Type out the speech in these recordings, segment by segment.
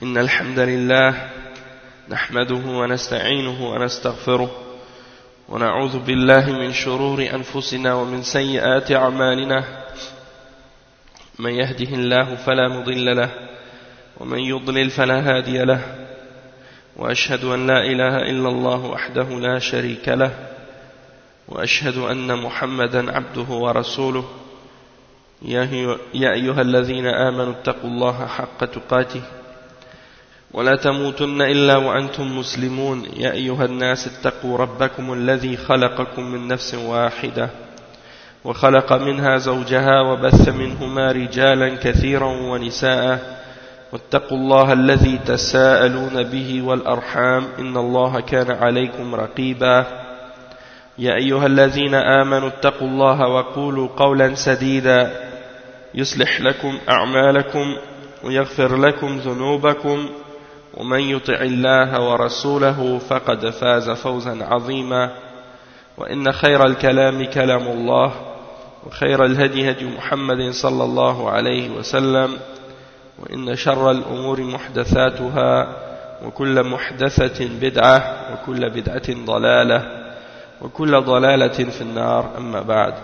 إن الحمد لله نحمده ونستعينه ونستغفره ونعوذ بالله من شرور أنفسنا ومن سيئات أعمالنا من يهده الله فلا مضل له ومن يضلل فلا هادي له وأشهد أن لا إله إلا الله وحده لا شريك له وأشهد أن محمدا عبده ورسوله يا أيها الذين آمنوا اتقوا الله حق تقاته ولا تموتن إلا وأنتم مسلمون يا أيها الناس اتقوا ربكم الذي خلقكم من نفس واحدة وخلق منها زوجها وبث منهما رجالا كثيرا ونساء واتقوا الله الذي تساءلون به والأرحام إن الله كان عليكم رقيبا يا أيها الذين آمنوا اتقوا الله وقولوا قولا سديدا يصلح لكم أعمالكم ويغفر لكم ذنوبكم ومن يطع الله ورسوله فقد فاز فوزا عظيما وإن خير الكلام كلام الله وخير الهدي هدي محمد صلى الله عليه وسلم وإن شر الأمور محدثاتها وكل محدثة بدعة وكل بدعة ضلالة وكل ضلالة في النار أما بعد.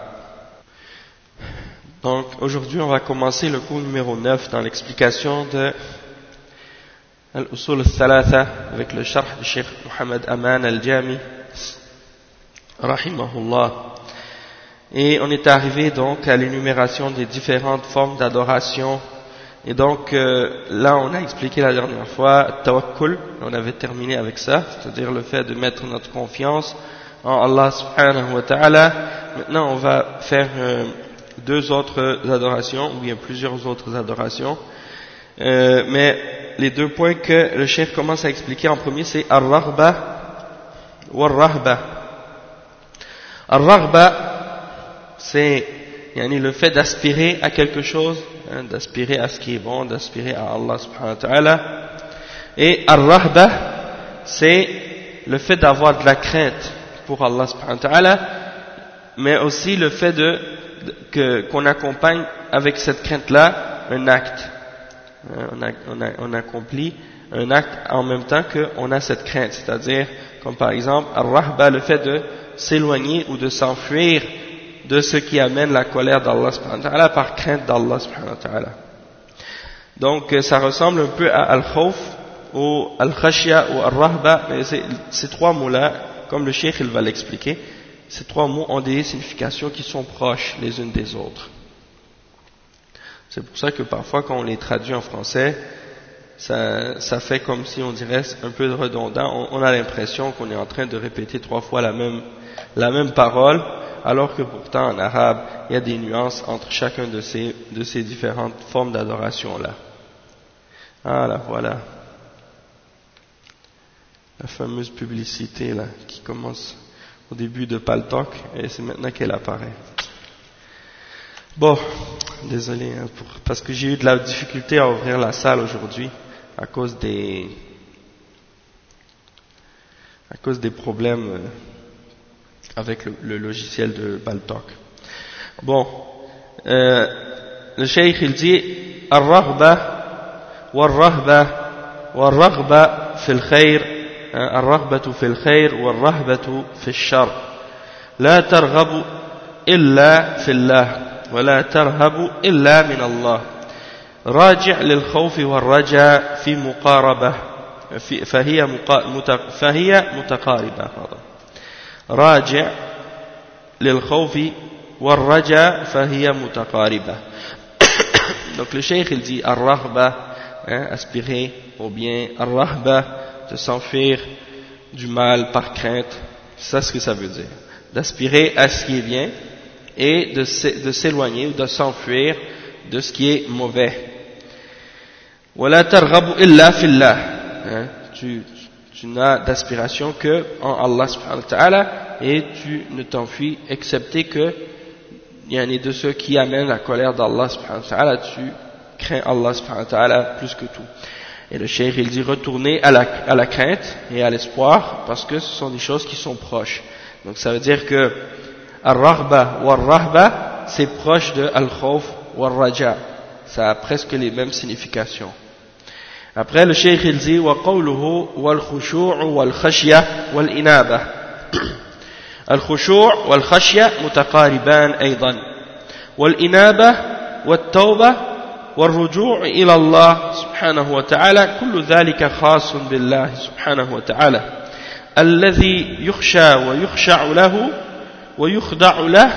Donc aujourd'hui on va commencer le cours numéro 9 dans l'explication de Al-Usul al-Thalatha avec le sharh du Cheikh Muhammad Aman al-Jami rahimahullah. Et on est arrivé donc à l'énumération des différentes formes d'adoration. Et donc là on a expliqué la dernière fois tawakkul, on avait terminé avec ça, c'est-à-dire le fait de mettre notre confiance en Allah subhanahu wa ta'ala. Maintenant on va faire deux autres adorations, ou bien plusieurs autres adorations, mais les deux points que le cheikh commence à expliquer en premier, c'est ar-raghba wa ar-rahba. Ar-raghba, c'est le fait d'aspirer à quelque chose, d'aspirer à ce qui est bon, d'aspirer à Allah subhanahu wa ta'ala. Et ar-rahba, c'est le fait d'avoir de la crainte pour Allah subhanahu wa ta'ala, mais aussi le fait qu'on accompagne avec cette crainte-là un acte. On accomplit un acte en même temps qu'on a cette crainte, c'est-à-dire, comme par exemple, ar-rahba, le fait de s'éloigner ou de s'enfuir de ce qui amène la colère d'Allah subhanahu wa ta'ala par crainte d'Allah subhanahu wa ta'ala. Donc ça ressemble un peu à al-khawf ou al-khashya ou al-rahba, mais ces trois mots-là, comme le cheikh il va l'expliquer, ces trois mots ont des significations qui sont proches les unes des autres. C'est pour ça que parfois quand on les traduit en français, ça fait comme si on dirait un peu redondant, on a l'impression qu'on est en train de répéter trois fois la même parole, alors que pourtant en arabe, il y a des nuances entre chacun de ces différentes formes d'adoration-là. Ah là, voilà. La fameuse publicité là, qui commence au début de Paltalk, et c'est maintenant qu'elle apparaît. Bon, désolé, parce que j'ai eu de la difficulté à ouvrir la salle aujourd'hui, à cause des problèmes avec le logiciel de Paltalk. Bon, le cheikh il dit ar-raghba war-raghba fil khayr, ar-raghbatu fil khayr war-rahbatu fil shar, la targhabu illa fillah ولا ترهب إلا من الله راجع للخوف والرجاء في مقاربة فهي متقاربة راجع للخوف والرجاء فهي متقاربة. Donc le cheikh il dit ar-raghba, aspirer au bien, ar-rahba, de s'enfuir du mal par crainte, c'est ce que ça veut dire, d'aspirer à ce qui est bien et de s'éloigner ou de s'enfuir de ce qui est mauvais. وَلَا تَرْغَبُ إِلَّا فِي اللَّهِ, tu n'as d'aspiration que en Allah subhanahu wa ta'ala, et tu ne t'enfuis excepté que de ceux qui amènent la colère d'Allah subhanahu wa ta'ala, tu crains Allah subhanahu wa ta'ala plus que tout. Et le cheikh il dit retourner à la crainte et à l'espoir, parce que ce sont des choses qui sont proches. Donc ça veut dire que Ar-Raghba ou Ar-Rahba, c'est proche de Al-Khawf ou Ar-Raja. Ça a presque les mêmes significations. Après le cheikh il dit وقوله والخشوع والخشية والإنابة. الخشوع والخشية متقاربان أيضا، والإنابة والتوبة والرجوع إلى الله سبحانه وتعالى كل ذلك خاص بالله سبحانه وتعالى الذي يخشى ويخشع له ويخضع له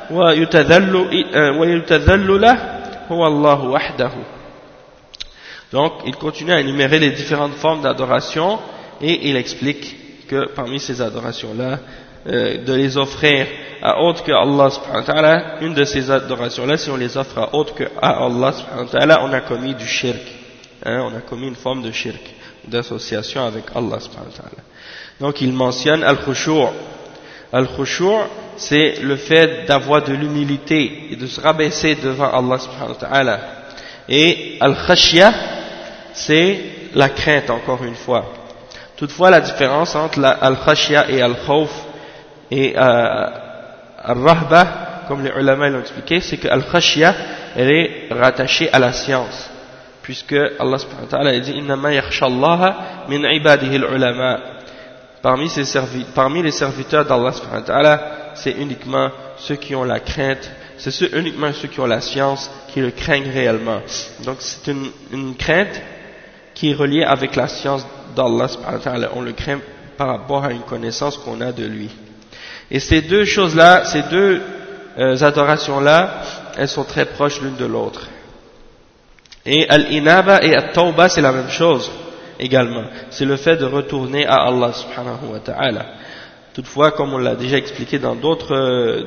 ويتذل له هو الله وحده. Donc il continue à énumérer les différentes formes d'adoration et il explique que parmi ces adorations-là, de les offrir à autre que Allah subhanahu wa ta'ala, une de ces adorations-là, si on les offre à autre que à Allah subhanahu wa ta'ala, on a commis du shirk, on a commis une forme de shirk, d'association avec Allah subhanahu wa ta'ala. Donc il mentionne al-khushu'. Al-khushu' c'est le fait d'avoir de l'humilité et de se rabaisser devant Allah subhanahu wa ta'ala. Et al-khashya, c'est la crainte, encore une fois. Toutefois, la différence entre al-khashya et al-khawf et al-rahba, comme les ulama l'ont expliqué, c'est que al-khashya, elle est rattachée à la science, puisque Allah subhanahu wa ta'ala dit innama yakhsha Allah min ibadihi al-ulama. Parmi les serviteurs d'Allah subhanahu wa ta'ala, c'est uniquement ceux qui ont la crainte, uniquement ceux qui ont la science qui le craignent réellement. Donc c'est une crainte qui est reliée avec la science d'Allah subhanahu wa ta'ala. On le craint par rapport à une connaissance qu'on a de lui. Et ces deux choses-là, ces deux adorations-là, elles sont très proches l'une de l'autre. Et al-inaba et al-tawba, c'est la même chose également. C'est le fait de retourner à Allah subhanahu wa ta'ala. Toutefois, comme on l'a déjà expliqué dans d'autres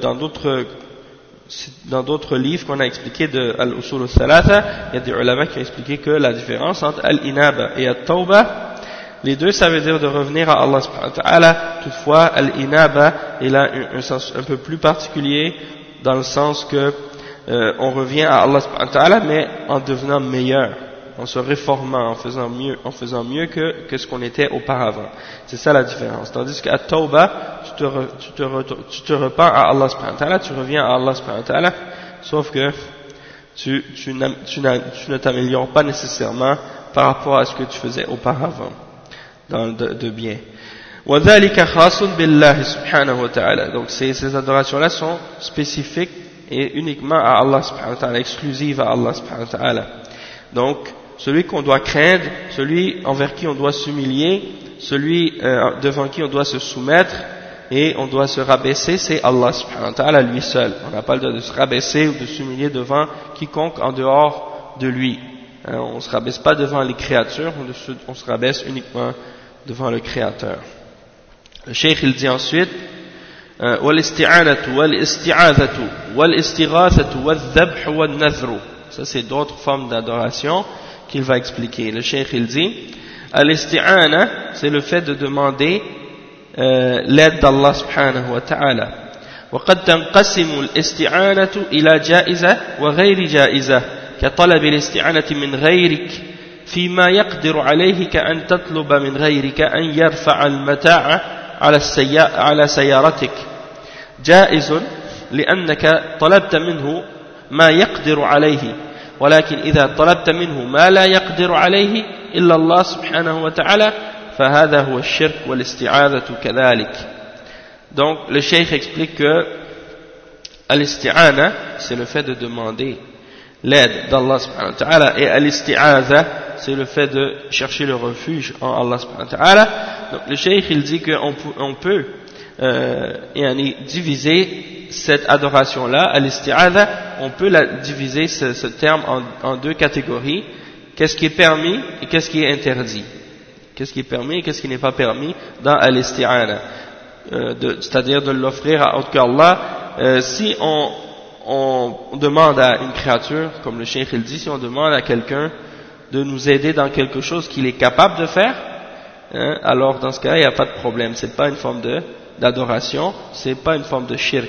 livres qu'on a expliqué de Al-Usul al-Thalatha, il y a des ulama qui ont expliqué que la différence entre al-inaba et al-tawba, les deux, ça veut dire de revenir à Allah subhanahu wa ta'ala. Toutefois, al-inaba, il a un sens un peu plus particulier, dans le sens que on revient à Allah subhanahu wa ta'ala, mais en devenant meilleur, en se réformant, en faisant mieux que ce qu'on était auparavant. C'est ça la différence. Tandis qu'à tawba, tu te repens à Allah subhanahu wa ta'ala, tu reviens à Allah subhanahu wa ta'ala, sauf que tu ne t'améliores pas nécessairement par rapport à ce que tu faisais auparavant de bien. وَذَلِكَ خَاصٌ بِاللَّهِ سُبْحَانَهُ وَتَعَالَى. Donc ces adorations-là sont spécifiques et uniquement à Allah subhanahu wa ta'ala, exclusives à Allah subhanahu wa ta'ala. Donc celui qu'on doit craindre, celui envers qui on doit s'humilier, celui devant qui on doit se soumettre et on doit se rabaisser, c'est Allah subhanahu wa ta'ala lui seul. On n'a pas le droit de se rabaisser ou de s'humilier devant quiconque en dehors de lui. On ne se rabaisse pas devant les créatures, on se rabaisse uniquement devant le Créateur. Le cheikh il dit ensuite wal-isti'anatu wal-isti'azatu wal-istighathatu wal-dhabh wal-nadhru. Ça c'est d'autres formes d'adoration qu'il va expliquer. Le cheikh il dit al-isti'ana, c'est le fait de demander l'aide d'Allah subhanahu wa ta'ala. وقد تنقسم الاستعانة إلى جائزة وغير جائزة كطلب الاستعانة من غيرك فيما يقدر عليه كأن تطلب من غيرك أن يرفع المتاع على سيارتك جائز لأنك طلبت منه ما يقدر عليه ولكن إذا طلبت منه ما لا يقدر عليه إلا الله سبحانه وتعالى فهذا هو الشرك والاستعاذة كذلك. Donc le cheikh explique que al-isti'ana, c'est le fait de demander l'aide d'Allah subhanahu wa ta'ala, et al-isti'aza, c'est le fait de chercher le refuge en Allah subhanahu wa ta'ala. Donc le cheikh il dit qu'on peut diviser cette adoration-là, al-isti'aza, on peut diviser ce terme en deux catégories. Qu'est-ce qui est permis et qu'est-ce qui est interdit? Qu'est-ce qui est permis et qu'est-ce qui n'est pas permis dans al-isti'ana? C'est-à-dire de l'offrir à autre qu'Allah. Si on demande à une créature, comme le cheikh il dit, si on demande à quelqu'un de nous aider dans quelque chose qu'il est capable de faire, alors dans ce cas il n'y a pas de problème. C'est pas une forme d'adoration, c'est pas une forme de shirk,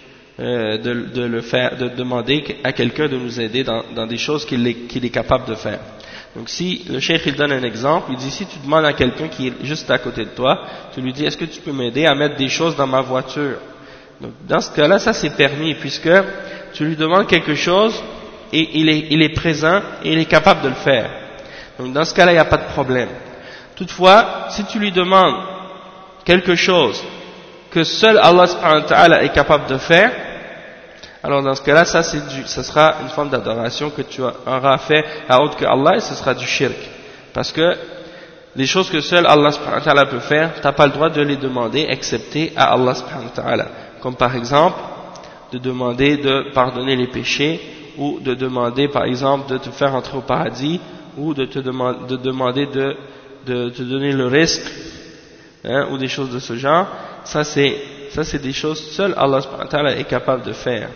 de demander à quelqu'un de nous aider dans des choses qu'il est capable de faire. Donc si le cheikh il donne un exemple, il dit si tu demandes à quelqu'un qui est juste à côté de toi, tu lui dis est-ce que tu peux m'aider à mettre des choses dans ma voiture? Donc dans ce cas-là, ça c'est permis puisque tu lui demandes quelque chose et il est présent et il est capable de le faire. Donc dans ce cas-là, il n'y a pas de problème. Toutefois, si tu lui demandes quelque chose que seul Allah subhanahu wa ta'ala est capable de faire, alors dans ce cas-là, ça sera une forme d'adoration que tu auras fait à autre que Allah, et ce sera du shirk. Parce que les choses que seul Allah subhanahu wa ta'ala peut faire, tu n'as pas le droit de les demander excepté à Allah subhanahu wa ta'ala. Comme par exemple, de demander de pardonner les péchés, ou de demander par exemple de te faire entrer au paradis, ou de demander de te donner le risque, hein, ou des choses de ce genre. Ça c'est des choses seul Allah subhanahu wa ta'ala est capable de faire.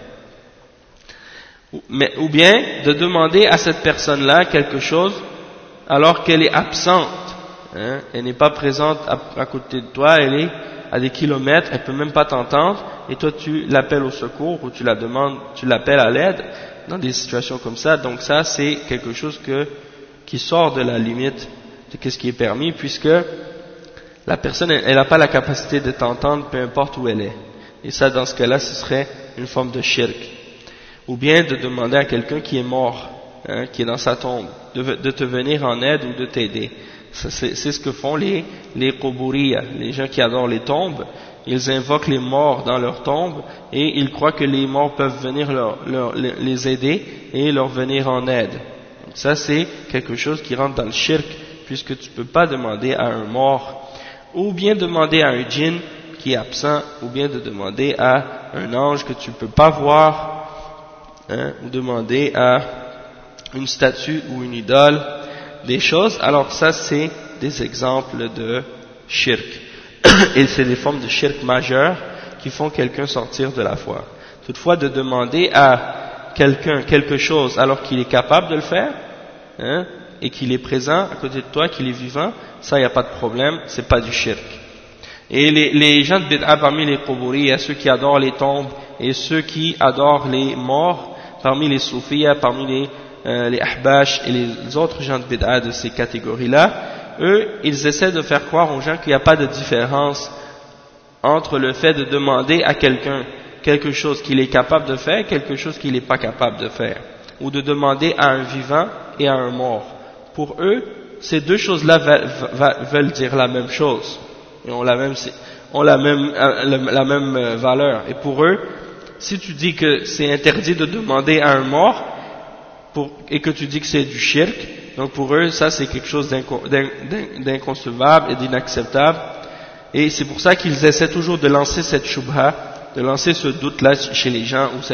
Ou bien de demander à cette personne-là quelque chose alors qu'elle est absente, hein, elle n'est pas présente à côté de toi, elle est à des kilomètres, elle peut même pas t'entendre, et toi tu l'appelles au secours, ou tu l'appelles à l'aide, dans des situations comme ça. Donc ça c'est quelque chose qui sort de la limite de ce qui est permis, puisque la personne elle n'a pas la capacité de t'entendre peu importe où elle est, et ça dans ce cas-là ce serait une forme de shirk. Ou bien de demander à quelqu'un qui est mort, hein, qui est dans sa tombe, de te venir en aide ou de t'aider. C'est ce que font les quburiya, les gens qui adorent les tombes. Ils invoquent les morts dans leurs tombes et ils croient que les morts peuvent venir les aider et leur venir en aide. Donc ça c'est quelque chose qui rentre dans le shirk, puisque tu ne peux pas demander à un mort, ou bien demander à un djinn qui est absent, ou bien de demander à un ange que tu ne peux pas voir, hein, ou demander à une statue ou une idole des choses. Alors ça c'est des exemples de shirk et c'est des formes de shirk majeures qui font quelqu'un sortir de la foi. Toutefois, de demander à quelqu'un quelque chose alors qu'il est capable de le faire, hein, et qu'il est présent à côté de toi, qu'il est vivant, ça il n'y a pas de problème, c'est pas du shirk. Et les gens de bid'a parmi les quburi, il y a ceux qui adorent les tombes et ceux qui adorent les morts, parmi les soufiyas, parmi les ahbash et les autres gens de bid'a de ces catégories-là, eux, ils essaient de faire croire aux gens qu'il n'y a pas de différence entre le fait de demander à quelqu'un quelque chose qu'il est capable de faire et quelque chose qu'il n'est pas capable de faire, ou de demander à un vivant et à un mort. Pour eux, ces deux choses-là veulent dire la même chose, et ont la même valeur. Et pour eux, si tu dis que c'est interdit de demander à un mort, et que tu dis que c'est du shirk, donc pour eux ça c'est quelque chose d'inconcevable et d'inacceptable, et c'est pour ça qu'ils essaient toujours de lancer cette shubha, de lancer ce doute là chez les gens, ou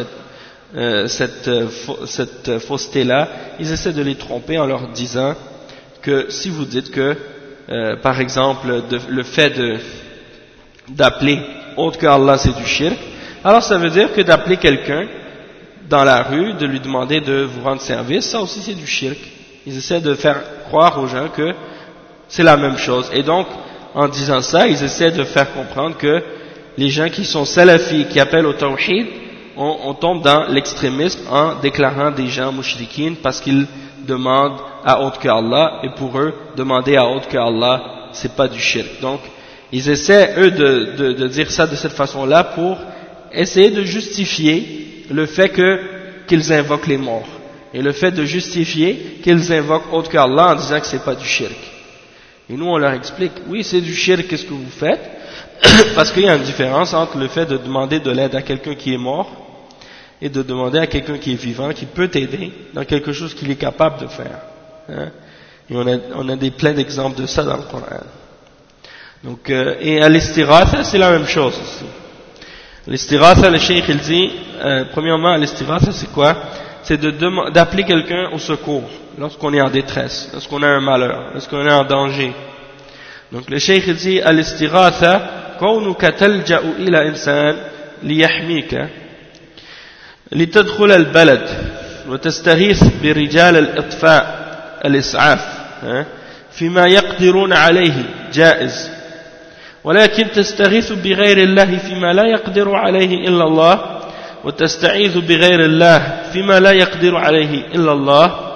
cette fausseté là. Ils essaient de les tromper en leur disant que si vous dites que par exemple le fait d'appeler autre qu'Allah c'est du shirk, alors ça veut dire que d'appeler quelqu'un dans la rue, de lui demander de vous rendre service, ça aussi c'est du shirk. Ils essaient de faire croire aux gens que c'est la même chose. Et donc, en disant ça, ils essaient de faire comprendre que les gens qui sont salafis, qui appellent au tawhid, on tombe dans l'extrémisme en déclarant des gens mushrikines parce qu'ils demandent à autre qu'Allah, et pour eux, demander à autre qu'Allah, c'est pas du shirk. Donc, ils essaient, eux, de dire ça de cette façon-là pour essayer de justifier le fait qu'ils invoquent les morts, et le fait de justifier qu'ils invoquent autre qu'Allah en disant que c'est pas du shirk. Et nous on leur explique, oui c'est du shirk, qu'est-ce que vous faites? Parce qu'il y a une différence entre le fait de demander de l'aide à quelqu'un qui est mort et de demander à quelqu'un qui est vivant, qui peut t'aider dans quelque chose qu'il est capable de faire, hein? Et on a plein d'exemples de ça dans le Coran. Donc, et à l'istighatha c'est la même chose aussi. L'istighatha, le cheikh il dit, premièrement l'istighatha c'est quoi? C'est d'appeler quelqu'un au secours lorsqu'on est en détresse, lorsqu'on a un malheur, lorsqu'on est en danger. Donc le cheikh il dit al-istighatha kawnuka talja'u ila insan liyahmika litadkhul al-balad wa tastaghith bi rijal al-itfa' al-is'af fima yaqdiruna alayhi jaiz, ولكن تستغيث بغير الله فيما لا يقدر عليه إلا الله وتستعيذ بغير الله فيما لا يقدر عليه إلا الله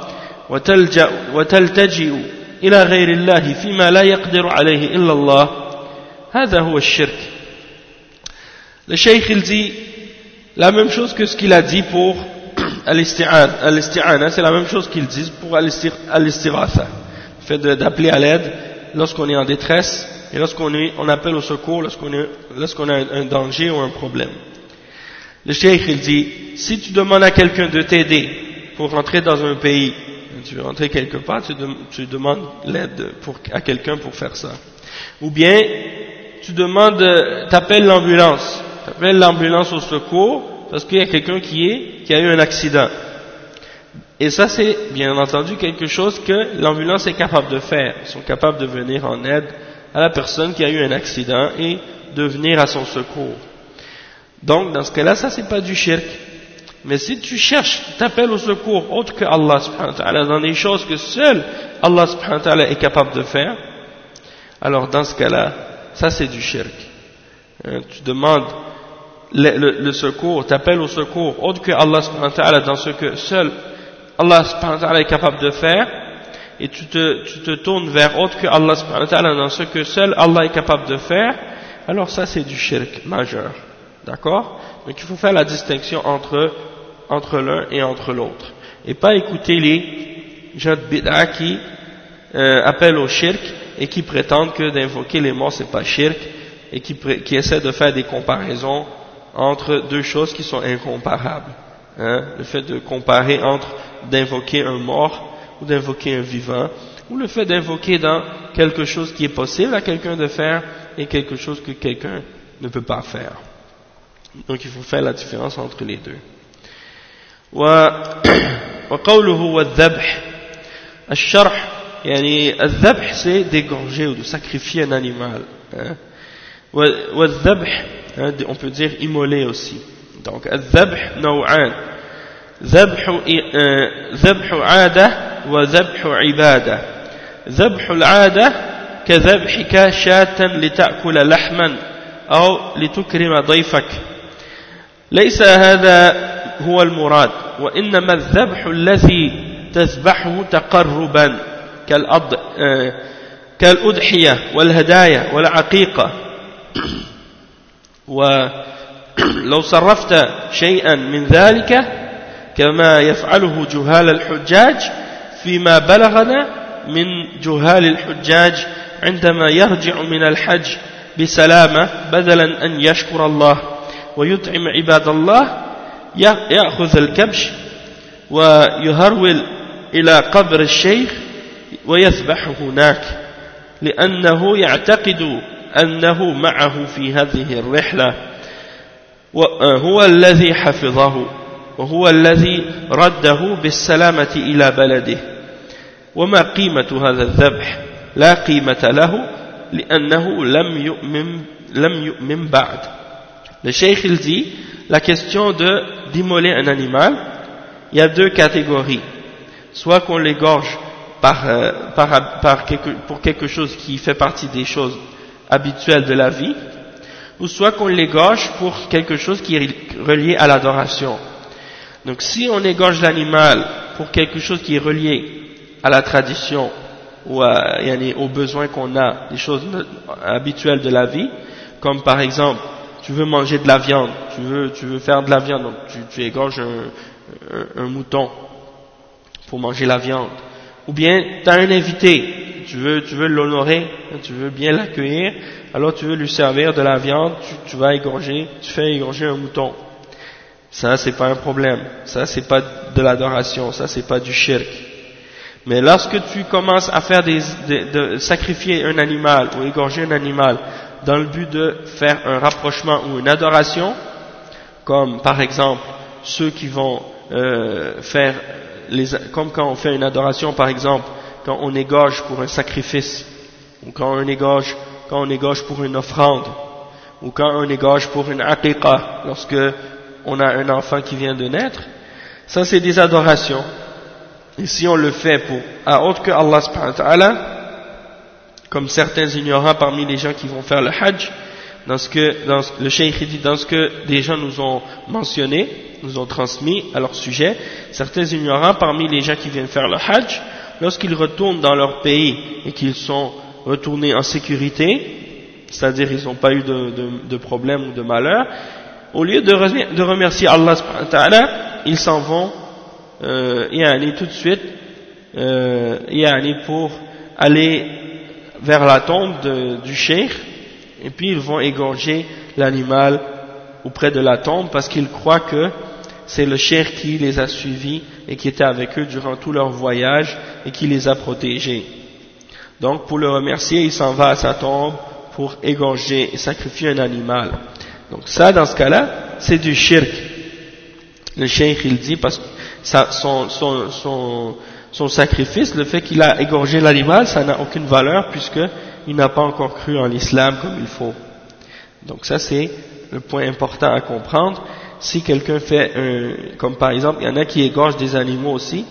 وتلتجئ إلى غير الله فيما لا يقدر عليه إلا الله هذا هو الشرك. Le cheikh il dit la même chose que ce qu'il a dit pour al-isti'ana, c'est la même chose qu'il dit pour al-istighatha. fait d'appeler à l'aide lorsqu'on est en détresse et lorsqu'on appelle au secours lorsqu'on a un danger ou un problème. Le cheikh il dit, si tu demandes à quelqu'un de t'aider pour rentrer dans un pays, tu veux rentrer quelque part, tu demandes l'aide à quelqu'un pour faire ça. Ou bien, tu t'appelles l'ambulance au secours parce qu'il y a quelqu'un qui a eu un accident. Et ça c'est bien entendu quelque chose que l'ambulance est capable de faire. Ils sont capables de venir en aide à la personne qui a eu un accident et de venir à son secours. Donc dans ce cas-là, ça c'est pas du shirk. Mais si tu t'appelles au secours autre que Allah subhanahu wa ta'ala dans des choses que seul Allah subhanahu wa ta'ala est capable de faire, alors dans ce cas-là, ça c'est du shirk. Tu demandes le secours, t'appelles au secours autre que Allah subhanahu wa ta'ala dans ce que seul Allah subhanahu wa ta'ala est capable de faire, et tu te tournes vers autre que Allah subhanahu wa ta'ala dans ce que seul Allah est capable de faire, alors ça c'est du shirk majeur. D'accord? Donc il faut faire la distinction entre l'un et entre l'autre. Et pas écouter les gens de bid'a qui appellent au shirk et qui prétendent que d'invoquer les morts c'est pas shirk et qui essaient de faire des comparaisons entre deux choses qui sont incomparables. Le fait de comparer entre d'invoquer un mort ou d'invoquer un vivant, ou le fait d'invoquer dans quelque chose qui est possible à quelqu'un de faire et quelque chose que quelqu'un ne peut pas faire. Donc il faut faire la différence entre les deux. وقوله والذبح الشرح يعني الذبح c'est d'égorger ou de sacrifier un animal. والذبح on peut dire immoler aussi. Donc الذبح نوعان ذبح عادة وذبح عبادة. ذبح العادة كذبحك شاة لتأكل لحما أو لتكرم ضيفك. ليس هذا هو المراد، وإنما الذبح الذي تذبحه تقربا كالأضحية والهدايا والعقيقة. ولو صرفت شيئا من ذلك كما يفعله جهال الحجاج فيما بلغنا من جهال الحجاج عندما يرجع من الحج بسلامة بدلا أن يشكر الله ويطعم عباد الله يأخذ الكبش ويهرول إلى قبر الشيخ ويذبح هناك لأنه يعتقد أنه معه في هذه الرحلة وهو الذي حفظه وهو الذي رده بالسلامة إلى بلده. وما قيمة هذا الذبح؟ لا قيمة له لأنه لم يؤمن بعد. Le cheikh il dit, la question d'immoler un animal, il y a deux catégories. Soit qu'on l'égorge pour quelque chose qui fait partie des choses habituelles de la vie, ou soit qu'on l'égorge pour quelque chose qui est relié à l'adoration. Donc si on égorge l'animal pour quelque chose qui est relié à la tradition ou aux besoins qu'on a, des choses habituelles de la vie, comme par exemple tu veux manger de la viande, tu veux faire de la viande, donc tu égorges un mouton pour manger la viande. Ou bien tu as un invité, tu veux l'honorer, tu veux bien l'accueillir, alors tu veux lui servir de la viande, tu fais égorger un mouton. Ça c'est pas un problème, ça c'est pas de l'adoration, ça c'est pas du shirk. Mais lorsque tu commences à faire de sacrifier un animal ou égorger un animal dans le but de faire un rapprochement ou une adoration, comme par exemple ceux qui vont comme quand on fait une adoration par exemple, quand on égorge pour un sacrifice, ou quand on égorge pour une offrande, ou quand on égorge pour une aqiqa, lorsque on a un enfant qui vient de naître, ça c'est des adorations. Et si on le fait à autre que Allah subhanahu wa ta'ala, comme certains ignorants parmi les gens qui vont faire le hajj, le cheikh dit dans ce que des gens nous ont mentionné, nous ont transmis à leur sujet, certains ignorants parmi les gens qui viennent faire le hajj, lorsqu'ils retournent dans leur pays et qu'ils sont retournés en sécurité, c'est-à-dire ils n'ont pas eu de problème ou de malheur, au lieu de remercier Allah subhanahu wa ta'ala, ils s'en vont tout de suite pour aller vers la tombe du cheikh, et puis ils vont égorger l'animal auprès de la tombe parce qu'ils croient que c'est le cheikh qui les a suivis et qui était avec eux durant tout leur voyage et qui les a protégés. Donc pour le remercier, il s'en va à sa tombe pour égorger et sacrifier un animal. Donc ça, dans ce cas-là, c'est du shirk. Le cheikh, il dit, parce que son sacrifice, le fait qu'il a égorgé l'animal, ça n'a aucune valeur puisqu'il n'a pas encore cru en l'islam comme il faut. Donc ça, c'est le point important à comprendre. Si quelqu'un fait comme par exemple, il y en a qui égorgent des animaux aussi,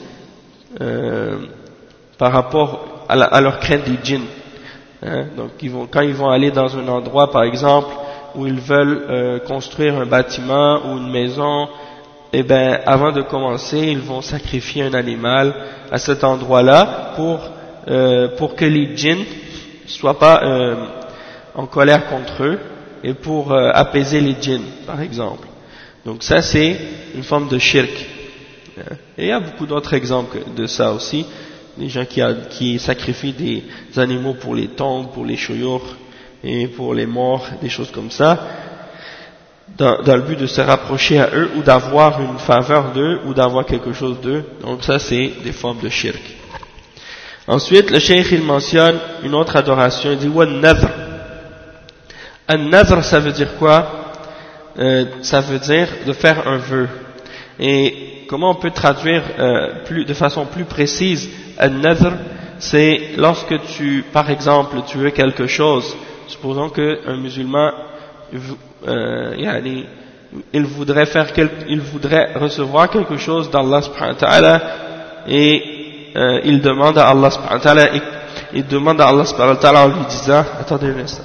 par rapport à leur crainte des djinns. Donc quand ils vont aller dans un endroit, par exemple, où ils veulent construire un bâtiment ou une maison, et ben avant de commencer, ils vont sacrifier un animal à cet endroit-là pour que les djinns soient pas en colère contre eux et pour apaiser les djinns, par exemple. Donc ça, c'est une forme de shirk. Et il y a beaucoup d'autres exemples de ça aussi. Des gens qui sacrifient des animaux pour les tombes, pour les shuyukh et pour les morts, des choses comme ça, dans le but de se rapprocher à eux ou d'avoir une faveur d'eux ou d'avoir quelque chose d'eux. Donc ça, c'est des formes de shirk. Ensuite, le cheikh, il mentionne une autre adoration. Il dit wa nadhr. An-nadhr, ça veut dire quoi? Ça veut dire de faire un vœu. Et comment on peut traduire de façon plus précise an-nadhr? C'est lorsque par exemple, tu veux quelque chose. Supposons qu'un musulman, il voudrait recevoir quelque chose d'Allah subhanahu wa ta'ala et il demande à Allah subhanahu wa ta'ala en lui disant, attendez un instant.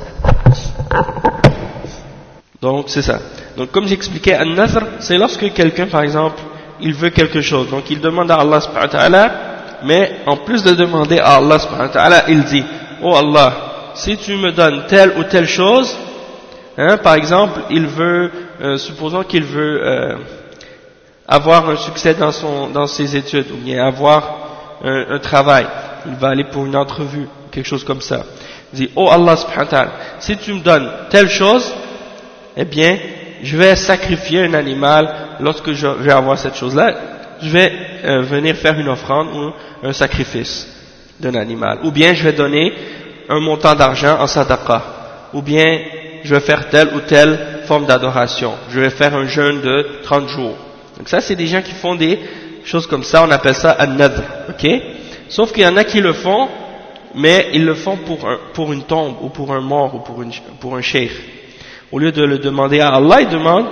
Donc c'est ça. Donc comme j'expliquais, an-nadhr, c'est lorsque quelqu'un, par exemple, il veut quelque chose. Donc il demande à Allah subhanahu wa ta'ala, mais en plus de demander à Allah subhanahu wa ta'ala, il dit, oh Allah, si tu me donnes telle ou telle chose, par exemple, supposons qu'il veut avoir un succès dans ses études, ou bien avoir un travail, il va aller pour une entrevue, quelque chose comme ça. Il dit, oh Allah subhanahu wa ta'ala, si tu me donnes telle chose, eh bien, je vais sacrifier un animal lorsque je vais avoir cette chose-là, je vais venir faire une offrande ou un sacrifice d'un animal. Ou bien je vais donner un montant d'argent en sadaqa. Ou bien je vais faire telle ou telle forme d'adoration. Je vais faire un jeûne de 30 jours. Donc ça, c'est des gens qui font des choses comme ça, on appelle ça an-nadhr, ok? Sauf qu'il y en a qui le font, mais ils le font pour une tombe, ou pour un mort, ou pour un cheikh. Au lieu de le demander à Allah, il demande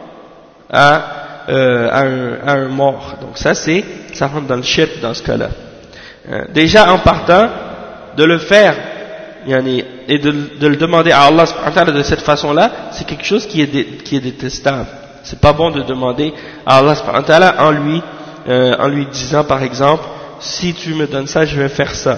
à un mort. Donc ça rentre dans le shirk dans ce cas-là. Déjà en partant, de le faire et de le demander à Allah de cette façon-là, c'est quelque chose qui est détestable. C'est pas bon de demander à Allah en lui disant par exemple, si tu me donnes ça, je vais faire ça.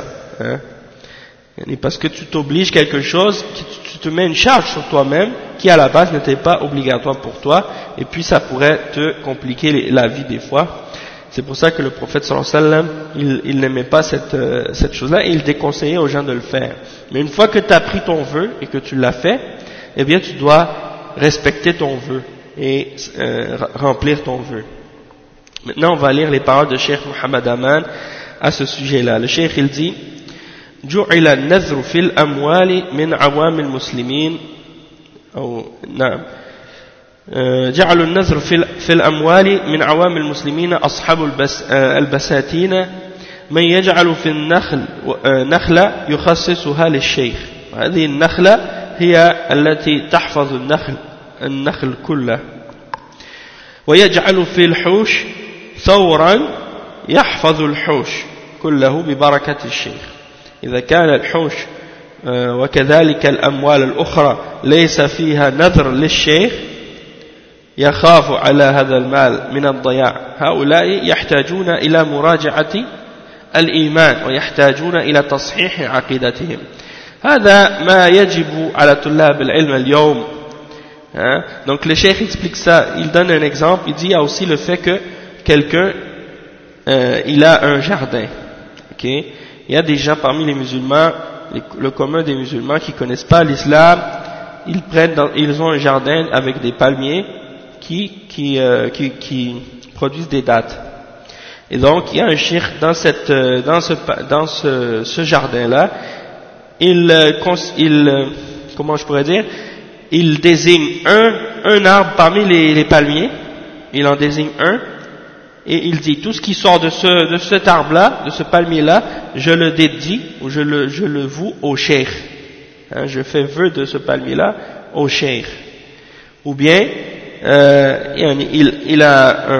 Parce que tu t'obliges quelque chose, tu te mets une charge sur toi-même qui à la base n'était pas obligatoire pour toi, et puis ça pourrait te compliquer la vie des fois. C'est pour ça que le prophète sallallahu alayhi wa sallam, il n'aimait pas cette chose-là, et il déconseillait aux gens de le faire. Mais une fois que tu as pris ton vœu et que tu l'as fait, eh bien tu dois respecter ton vœu et remplir ton vœu. Maintenant on va lire les paroles de Cheikh Muhammad Aman à ce sujet-là. Le Cheikh il dit: جعل النذر في الأموال من عوام المسلمين نعم جعلوا النذر في الأموال من عوام المسلمين أصحاب البساتين من يجعل في النخل نخلة يخصصها للشيخ. هذه النخلة هي التي تحفظ النخل كله. ويجعل في الحوش ثورا يحفظ الحوش كله ببركة الشيخ. إذا كان الحوش وكذلك الأموال الأخرى ليس فيها نذر للشيخ يخاف على هذا المال من الضياع، هؤلاء يحتاجون إلى مراجعة الإيمان ويحتاجون إلى تصحيح عقيدتهم. هذا ما يجب على طلاب العلم اليوم. Donc le cheikh explique ça, il donne un exemple, il dit il y a aussi le fait que quelqu'un il a un jardin, ok, il y a des gens parmi les musulmans, le commun des musulmans qui connaissent pas l'islam, ils ont un jardin avec des palmiers qui produisent des dattes. Et donc il y a un cheikh dans ce jardin-là, comment je pourrais dire, il désigne un arbre parmi les palmiers, il en désigne un, et il dit tout ce qui sort de cet arbre-là, de ce palmier-là, je le dédie ou je le voue au cheikh. Hein, je fais vœu de ce palmier-là au cheikh. Ou bien il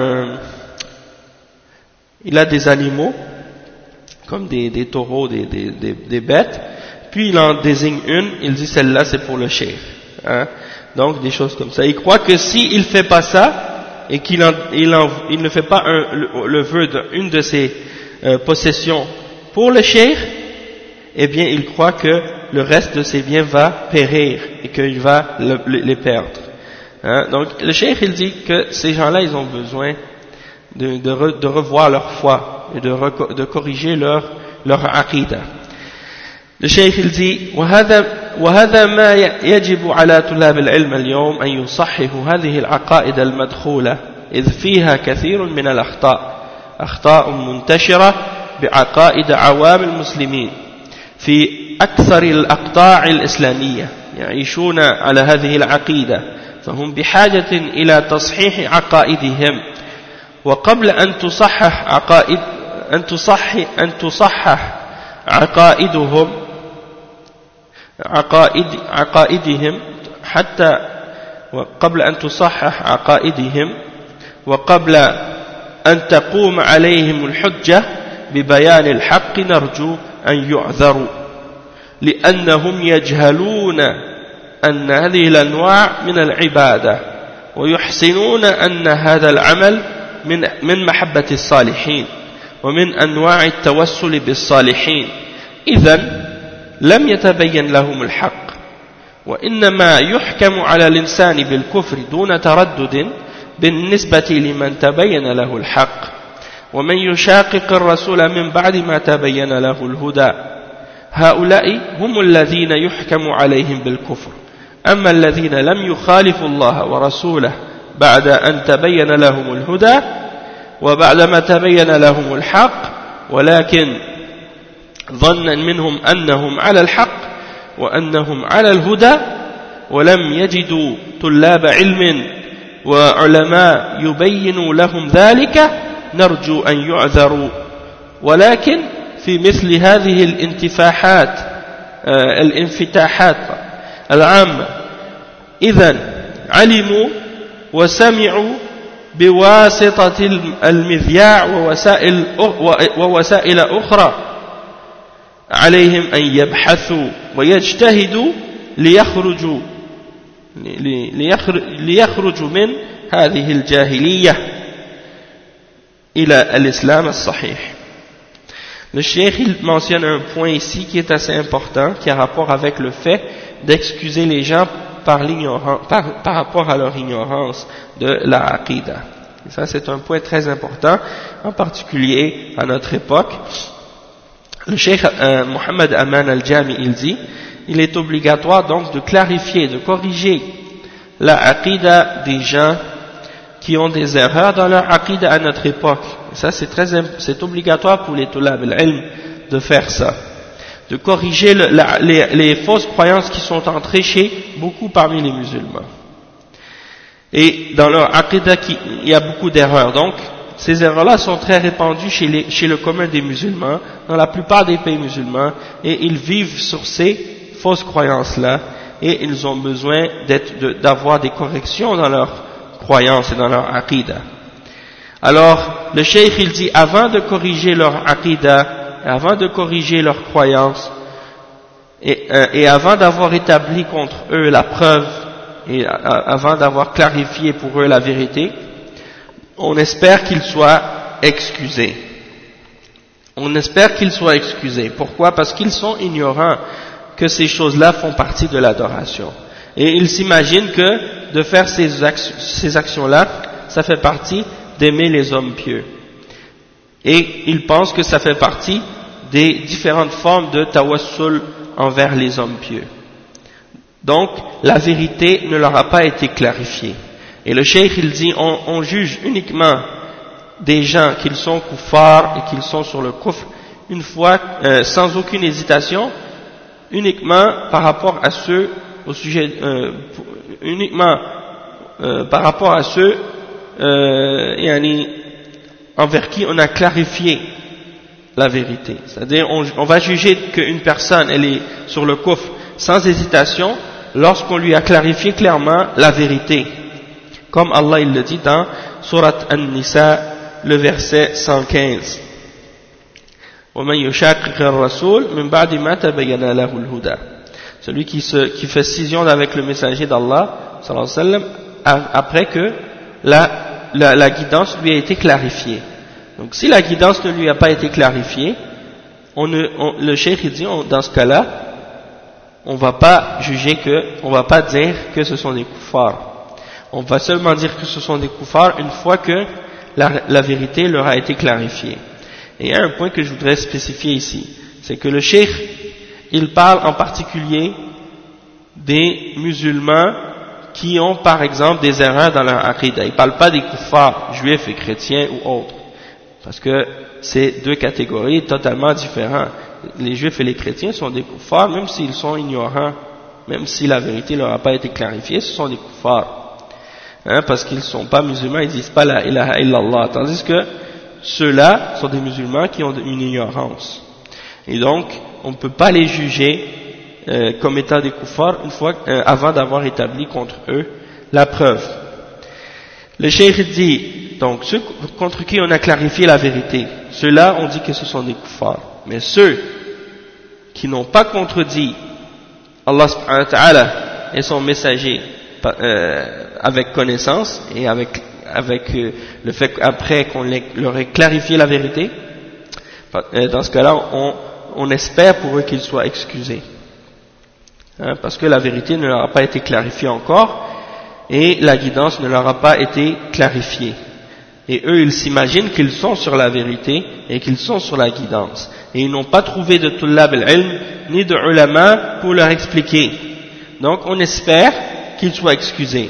a des animaux comme des taureaux, des bêtes, puis il en désigne une, il dit celle-là c'est pour le cheikh. Hein, donc des choses comme ça. Il croit que s'il fait pas ça et qu'il ne fait pas le vœu d'une de ses possessions pour le cheikh, eh bien il croit que le reste de ses biens va périr et qu'il va les perdre. Hein? Donc le cheikh il dit que ces gens-là ils ont besoin de revoir leur foi et de corriger leur aqidah. Le cheikh il dit وهذا ما يجب على طلاب العلم اليوم أن يصححوا هذه العقائد المدخولة إذ فيها كثير من أخطاء منتشرة بعقائد عوام المسلمين في أكثر الأقطاع الإسلامية يعيشون على هذه العقيدة فهم بحاجة إلى تصحيح عقائدهم وقبل أن تصحح عقائدهم حتى وقبل أن تصحح عقائدهم وقبل أن تقوم عليهم الحجة ببيان الحق نرجو أن يعذروا لأنهم يجهلون أن هذه الأنواع من العبادة ويحسنون أن هذا العمل من محبة الصالحين ومن أنواع التوسل بالصالحين إذن لم يتبين لهم الحق وإنما يحكم على الإنسان بالكفر دون تردد بالنسبة لمن تبين له الحق ومن يشاقق الرسول من بعد ما تبين له الهدى هؤلاء هم الذين يحكم عليهم بالكفر أما الذين لم يخالفوا الله ورسوله بعد أن تبين لهم الهدى وبعدما تبين لهم الحق ولكن ظنا منهم أنهم على الحق وأنهم على الهدى ولم يجدوا طلاب علم وعلماء يبينوا لهم ذلك نرجو أن يعذروا ولكن في مثل هذه الانفتاحات العامة إذن علموا وسمعوا بواسطة المذياع ووسائل أخرى عليهم أن يبحثوا ويجتهدوا ليخرجوا من هذه الجاهلية إلى الإسلام الصحيح. Le cheikh il mentionne un point ici qui est assez important, qui a rapport avec le fait d'excuser les gens par rapport à leur ignorance de la aqidah. Et ça c'est un point très important, en particulier à notre époque. Le cheikh Mohammed Aman al-Jami il dit, il est obligatoire donc de clarifier, de corriger la aqidah des gens qui ont des erreurs dans leur aqidah à notre époque. Et ça c'est obligatoire pour les tulab al-ilm de faire ça, de corriger les fausses croyances qui sont entrées chez beaucoup parmi les musulmans. Et dans leur aqidah il y a beaucoup d'erreurs, donc ces erreurs-là sont très répandues chez le commun des musulmans, dans la plupart des pays musulmans, et ils vivent sur ces fausses croyances-là, et ils ont besoin d'avoir des corrections dans leurs croyances et dans leur aqidah. Alors, le cheikh il dit, avant de corriger leur aqidah, avant de corriger leurs croyances, et avant d'avoir établi contre eux la preuve, et avant d'avoir clarifié pour eux la vérité, on espère qu'ils soient excusés. On espère qu'ils soient excusés. Pourquoi? Parce qu'ils sont ignorants que ces choses-là font partie de l'adoration. Et ils s'imaginent que de faire ces actions-là, ça fait partie d'aimer les hommes pieux. Et ils pensent que ça fait partie des différentes formes de tawassul envers les hommes pieux. Donc, la vérité ne leur a pas été clarifiée. Et le cheikh, il dit, on juge uniquement des gens qu'ils sont kuffars et qu'ils sont sur le kufr, une fois, sans aucune hésitation, uniquement par rapport à ceux, au sujet, uniquement par rapport à ceux, envers qui on a clarifié la vérité. C'est-à-dire, on va juger qu'une personne, elle est sur le kufr sans hésitation, lorsqu'on lui a clarifié clairement la vérité. Comme Allah il le dit dans Surat An-Nisa, le verset 115. وَمَنْ يُشَاقِقِ الرَّسُولِ مِنْ بَعْدِ مَا تَبَيَّنَ لَهُ الْهُدَى. Celui qui fait scission avec le messager d'Allah, sallallahu alayhi wa sallam, après que la guidance lui a été clarifiée. Donc si la guidance ne lui a pas été clarifiée, le cheikh il dit, dans ce cas-là, on va pas juger on va pas dire que ce sont des kuffars. On va seulement dire que ce sont des kuffars une fois que la vérité leur a été clarifiée. Et il y a un point que je voudrais spécifier ici, c'est que le cheikh, il parle en particulier des musulmans qui ont par exemple des erreurs dans leur aqidah. Il ne parle pas des kuffars, juifs et chrétiens ou autres, parce que c'est deux catégories totalement différentes. Les juifs et les chrétiens sont des kuffars, même s'ils sont ignorants, même si la vérité leur a pas été clarifiée, ce sont des kuffars. Parce qu'ils ne sont pas musulmans, ils disent pas la ilaha illallah, tandis que ceux-là sont des musulmans qui ont une ignorance. Et donc, on ne peut pas les juger comme étant des kuffars une fois, avant d'avoir établi contre eux la preuve. Le cheikh dit, donc, ceux contre qui on a clarifié la vérité, ceux-là, on dit que ce sont des kuffars. Mais ceux qui n'ont pas contredit Allah subhanahu wa ta'ala et son messager avec connaissance et avec le fait qu'après qu'on leur ait clarifié la vérité, dans ce cas-là, on espère pour eux qu'ils soient excusés. Parce que la vérité ne leur a pas été clarifiée encore et la guidance ne leur a pas été clarifiée. Et eux, ils s'imaginent qu'ils sont sur la vérité et qu'ils sont sur la guidance. Et ils n'ont pas trouvé de tullab al-ilm ni de ulama pour leur expliquer. Donc, on espère qu'ils soient excusés.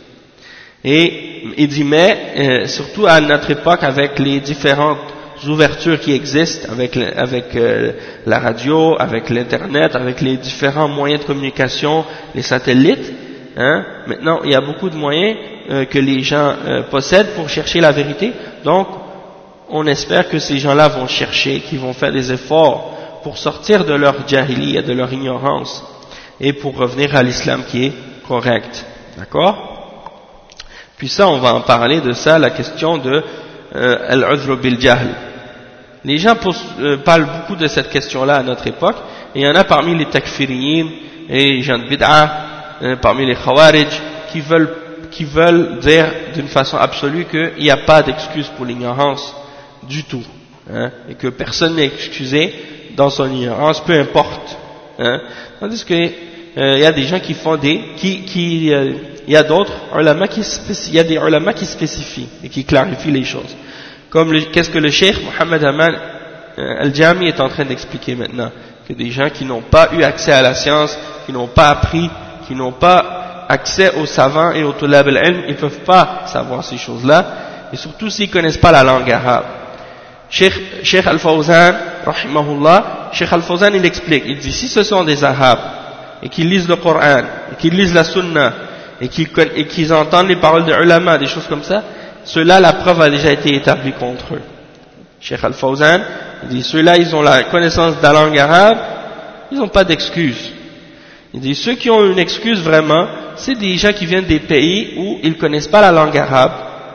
Et il dit, mais surtout à notre époque, avec les différentes ouvertures qui existent, avec la radio, avec l'internet, avec les différents moyens de communication, les satellites, maintenant il y a beaucoup de moyens que les gens possèdent pour chercher la vérité. Donc on espère que ces gens-là vont chercher, qu'ils vont faire des efforts pour sortir de leur jahiliya, de leur ignorance, et pour revenir à l'islam qui est correct. D'accord? Puis ça, on va en parler de ça, la question de al-udhr bil-jahl. Les gens parlent beaucoup de cette question-là à notre époque, et il y en a parmi les takfiriyin et les gens de bid'a, parmi les khawarij, qui veulent dire d'une façon absolue qu'il n'y a pas d'excuse pour l'ignorance du tout, et que personne n'est excusé dans son ignorance, peu importe. Tandis que il y a des gens qui font il y a d'autres ulama il y a des ulama qui spécifient et qui clarifient les choses. Comme qu'est-ce que le cheikh Mohammed Aman Al-Jami est en train d'expliquer maintenant, que des gens qui n'ont pas eu accès à la science, qui n'ont pas appris, qui n'ont pas accès aux savants et aux tulab al-ilm, ils ne peuvent pas savoir ces choses-là, et surtout s'ils ne connaissent pas la langue arabe. Cheikh Al-Fawzan, rahimahullah, Cheikh Al-Fawzan il explique, il dit si ce sont des arabes et qu'ils lisent le Coran, et qu'ils lisent la Sunna, et qu'ils entendent les paroles des ulama, des choses comme ça, ceux-là, la preuve a déjà été établie contre eux. Cheikh Al-Fawzan, il dit, ceux-là, ils ont la connaissance de la langue arabe, ils n'ont pas d'excuse. Il dit, ceux qui ont une excuse vraiment, c'est des gens qui viennent des pays où ils ne connaissent pas la langue arabe,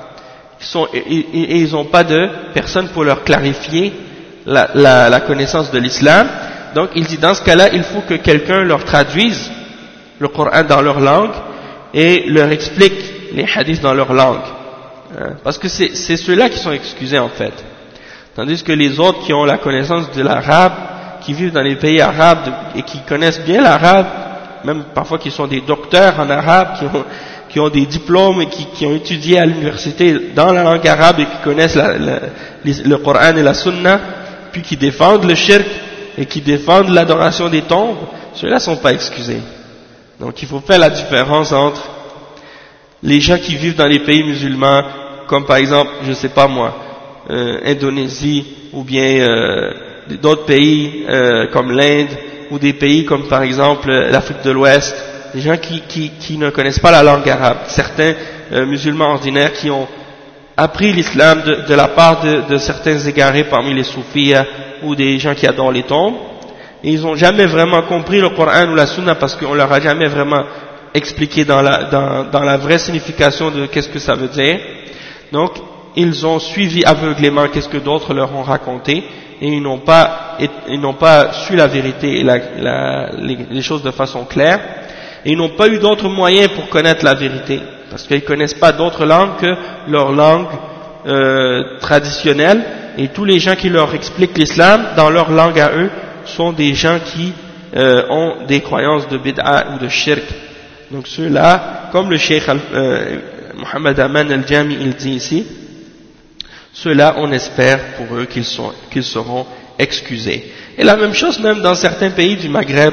et ils n'ont pas de personne pour leur clarifier la connaissance de l'islam. Donc, il dit, dans ce cas-là, il faut que quelqu'un leur traduise le Coran dans leur langue et leur explique les hadiths dans leur langue. Parce que c'est ceux-là qui sont excusés en fait. Tandis que les autres qui ont la connaissance de l'arabe, qui vivent dans les pays arabes et qui connaissent bien l'arabe, même parfois qui sont des docteurs en arabe, qui ont des diplômes et qui ont étudié à l'université dans la langue arabe et qui connaissent le Coran et la Sunna, puis qui défendent le shirk et qui défendent l'adoration des tombes, ceux-là ne sont pas excusés. Donc il faut faire la différence entre les gens qui vivent dans les pays musulmans, comme par exemple, je sais pas moi, Indonésie, ou bien d'autres pays comme l'Inde, ou des pays comme par exemple l'Afrique de l'Ouest, des gens qui ne connaissent pas la langue arabe, certains musulmans ordinaires qui ont appris l'islam de la part de certains égarés parmi les soufis ou des gens qui adorent les tombes, et ils n'ont jamais vraiment compris le Coran ou la Sunna parce qu'on leur a jamais vraiment expliqué dans la vraie signification de qu'est-ce que ça veut dire. Donc ils ont suivi aveuglément qu'est-ce que d'autres leur ont raconté et ils n'ont pas su la vérité et les choses de façon claire, et ils n'ont pas eu d'autres moyens pour connaître la vérité parce qu'ils ne connaissent pas d'autres langues que leur langue traditionnelle, et tous les gens qui leur expliquent l'islam dans leur langue à eux sont des gens qui ont des croyances de bid'a ou de shirk. Donc ceux-là, comme le Cheikh Mohammed Aman al-Jami il dit ici, ceux-là on espère pour eux qu'ils seront excusés. Et la même chose même dans certains pays du Maghreb,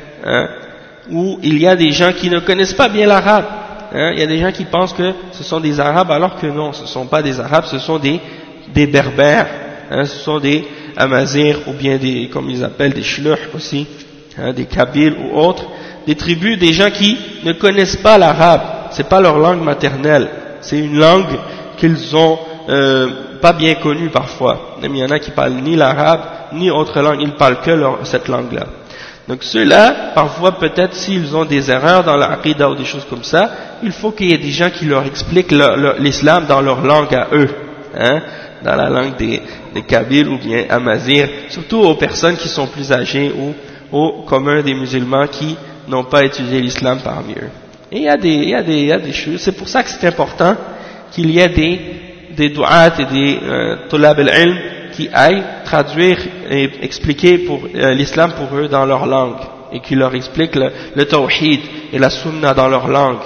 où il y a des gens qui ne connaissent pas bien l'arabe. Il y a des gens qui pensent que ce sont des arabes alors que non, ce ne sont pas des arabes, ce sont des berbères, ce sont des amazirs ou bien des, comme ils appellent, des shluh aussi, des kabyles ou autres, des tribus, des gens qui ne connaissent pas l'arabe, c'est pas leur langue maternelle, c'est une langue qu'ils ont pas bien connue parfois. Même il y en a qui parlent ni l'arabe ni autre langue, ils parlent que cette langue-là. Donc ceux-là, parfois peut-être s'ils ont des erreurs dans l'aqida ou des choses comme ça, il faut qu'il y ait des gens qui leur expliquent l'islam dans leur langue à eux, dans la langue des Kabyles ou bien Amazirs, surtout aux personnes qui sont plus âgées ou aux communs des musulmans qui n'ont pas étudié l'islam parmi eux. Et il y a des choses, c'est pour ça que c'est important qu'il y ait des du'at et des tulab al-ilm qui aillent traduire et expliquer pour l'islam pour eux dans leur langue, et qui leur expliquent le tawhid et la sunna dans leur langue.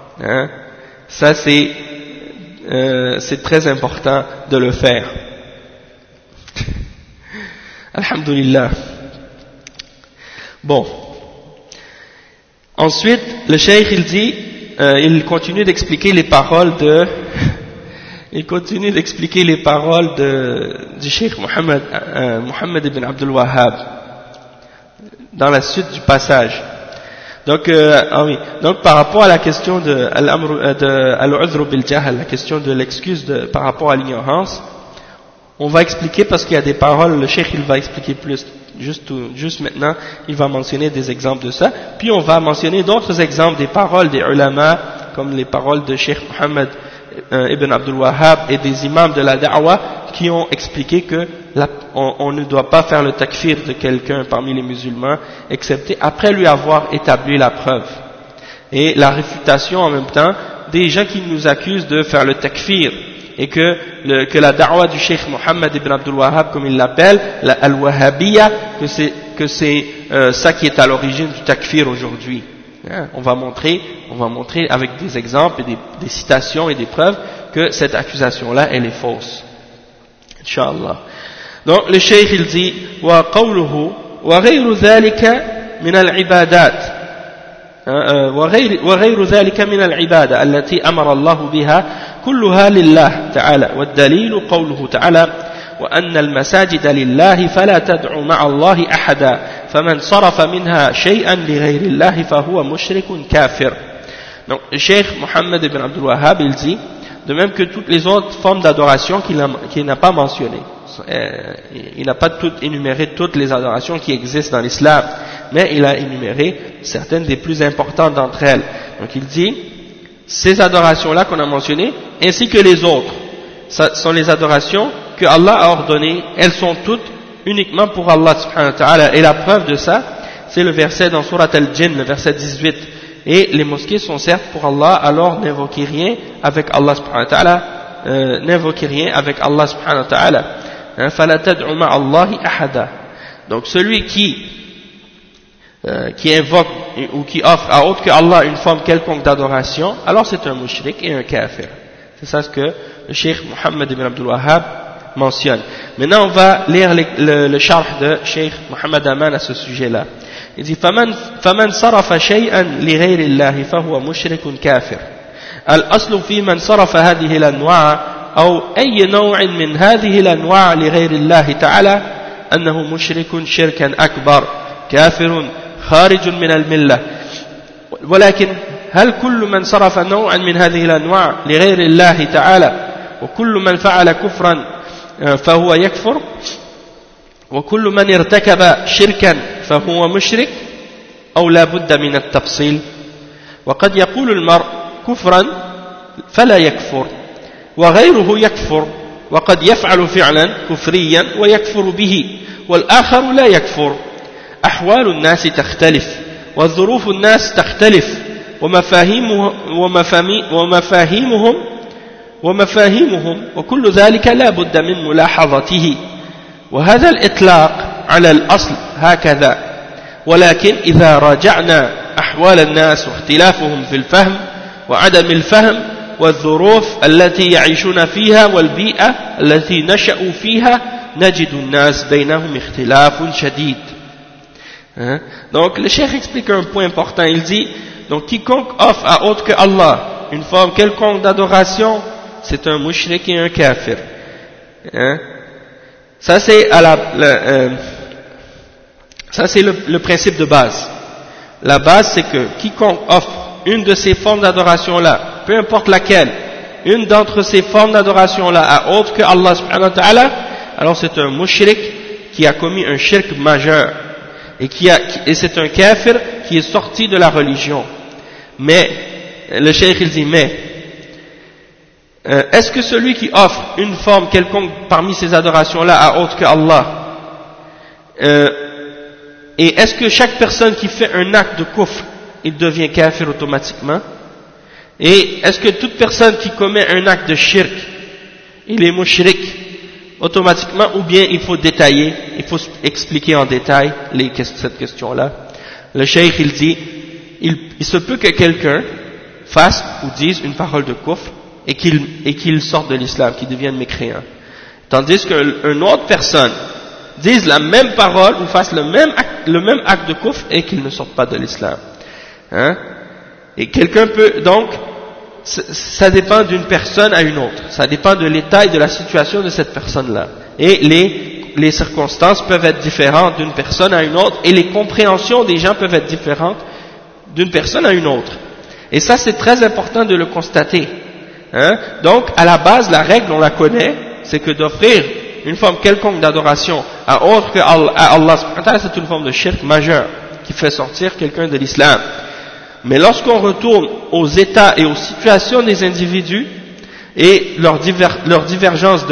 Ça c'est très important de le faire. Alhamdulillah. Bon. Ensuite, le cheikh il dit, il continue d'expliquer les paroles du cheikh Mohammed ibn Abdul Wahhab dans la suite du passage. Donc par rapport à la question de al-udhr bil jahl, la question de l'excuse par rapport à l'ignorance, on va expliquer parce qu'il y a des paroles, le cheikh il va expliquer plus, juste maintenant, il va mentionner des exemples de ça, puis on va mentionner d'autres exemples des paroles des ulama, comme les paroles de cheikh Mohammed ibn Abdul Wahhab et des imams de la da'wa qui ont expliqué que on ne doit pas faire le takfir de quelqu'un parmi les musulmans excepté après lui avoir établi la preuve, et la réfutation en même temps des gens qui nous accusent de faire le takfir, et que la da'wa du cheikh Mohammed ibn Abdul Wahhab, comme il l'appelle, al-Wahhabiyya, que c'est ça qui est à l'origine du takfir aujourd'hui. On va montrer avec des exemples et des citations et des preuves que cette accusation-là, elle est fausse. Inch'Allah. Donc le cheikh il dit wa qawluhu wa ghayru dhalika min al-ibadat وغير ذلك من العبادة التي أمر الله بها كلها لله تعالى والدليل قوله تعالى وأن المساجد لله فلا تدعوا مع الله أحدا فمن صرف منها شيئا لغير الله فهو مشرك كافر. Donc le cheikh Mohammed ibn Abdul Wahhab il dit, de même que toutes les autres formes d'adoration qu'il n'a pas mentionnées, il n'a pas énuméré toutes les adorations qui existent dans l'islam, mais il a énuméré certaines des plus importantes d'entre elles. Donc il dit, ces adorations-là qu'on a mentionnées, ainsi que les autres, ce sont les adorations que Allah a ordonnées, elles sont toutes uniquement pour Allah subhanahu wa ta'ala, et la preuve de ça, c'est le verset dans Surat Al-Jinn, le verset 18, et les mosquées sont certes pour Allah, alors n'invoquez rien avec Allah subhanahu wa ta'ala, subhanahu wa ta'ala. فَلَا تَدْعُ مَعَ اللَّهِ أَحَدًا. Donc celui qui invoque ou qui offre à autre que Allah une forme quelconque d'adoration, alors c'est un mushrik et un kafir. C'est ça ce que le cheikh Mohammed ibn Abdul Wahhab mentionne. Maintenant, on va lire le sharh de Cheikh Mohammed Aman à ce sujet-là. Il dit فمن صرف شيئا لغير الله فهو مشرك كافر. الأصل في من صرف هذه الأنواع أو أي نوع من هذه الأنواع لغير الله تعالى أنه مشرك شركا أكبر كافر خارج من الملة. ولكن هل كل من صرف نوعا من هذه الأنواع لغير الله تعالى وكل من فعل كفرا فهو يكفر وكل من ارتكب شركا فهو مشرك أو لا بد من التفصيل؟ وقد يقول المرء كفرا فلا يكفر وغيره يكفر وقد يفعل فعلا كفريا ويكفر به والآخر لا يكفر. أحوال الناس تختلف وظروف الناس تختلف ومفاهيمهم وكل ذلك لا بد من ملاحظته. وهذا الإطلاق على الأصل هكذا. ولكن إذا راجعنا أحوال الناس واختلافهم في الفهم وعدم الفهم والظروف التي يعيشون فيها والبيئة التي نشأوا فيها نجد الناس بينهم اختلاف شديد. Donc le cheikh explique un point important. Il dit donc quiconque offre à autre que Allah une forme quelconque d'adoration, c'est un mushrik et un kafir. Ça c'est le principe de base. La base c'est que quiconque offre une de ces formes d'adoration là, peu importe laquelle, une d'entre ces formes d'adoration là à autre que Allah subhanahu wa ta'ala, alors c'est un mushrik qui a commis un shirk majeur et c'est un kafir qui est sorti de la religion. Mais le cheikh il dit est-ce que celui qui offre une forme quelconque parmi ces adorations là à autre que Allah et est-ce que chaque personne qui fait un acte de kufr il devient kafir automatiquement? Et est-ce que toute personne qui commet un acte de shirk il est mushrik automatiquement, ou bien il faut détailler, il faut expliquer en détail cette question-là? Le cheikh il dit il se peut que quelqu'un fasse ou dise une parole de kufr et qu'il sorte de l'islam, qu'il devienne mécréant, tandis qu'une autre personne dise la même parole ou fasse le même acte de kufr et qu'il ne sorte pas de l'islam. Et quelqu'un peut donc, ça dépend d'une personne à une autre, ça dépend de l'état et de la situation de cette personne-là, et les circonstances peuvent être différentes d'une personne à une autre, et les compréhensions des gens peuvent être différentes d'une personne à une autre, et ça c'est très important de le constater. Donc à la base la règle on la connaît, c'est que d'offrir une forme quelconque d'adoration à autre que Allah, c'est une forme de shirk majeur qui fait sortir quelqu'un de l'islam. Mais lorsqu'on retourne aux états et aux situations des individus et leur différence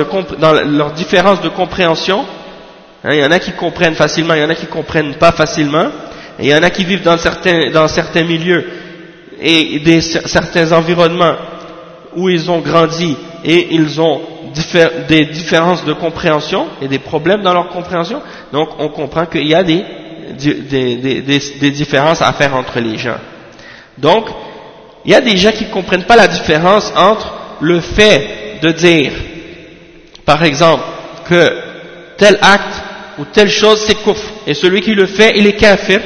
de compréhension, il y en a qui comprennent facilement, il y en a qui comprennent pas facilement, et il y en a qui vivent dans certains milieux et certains environnements où ils ont grandi et ils ont des différences de compréhension et des problèmes dans leur compréhension. Donc on comprend qu'il y a des différences à faire entre les gens. Donc, il y a des gens qui ne comprennent pas la différence entre le fait de dire, par exemple, que tel acte ou telle chose c'est kufr, et celui qui le fait, il est kafir,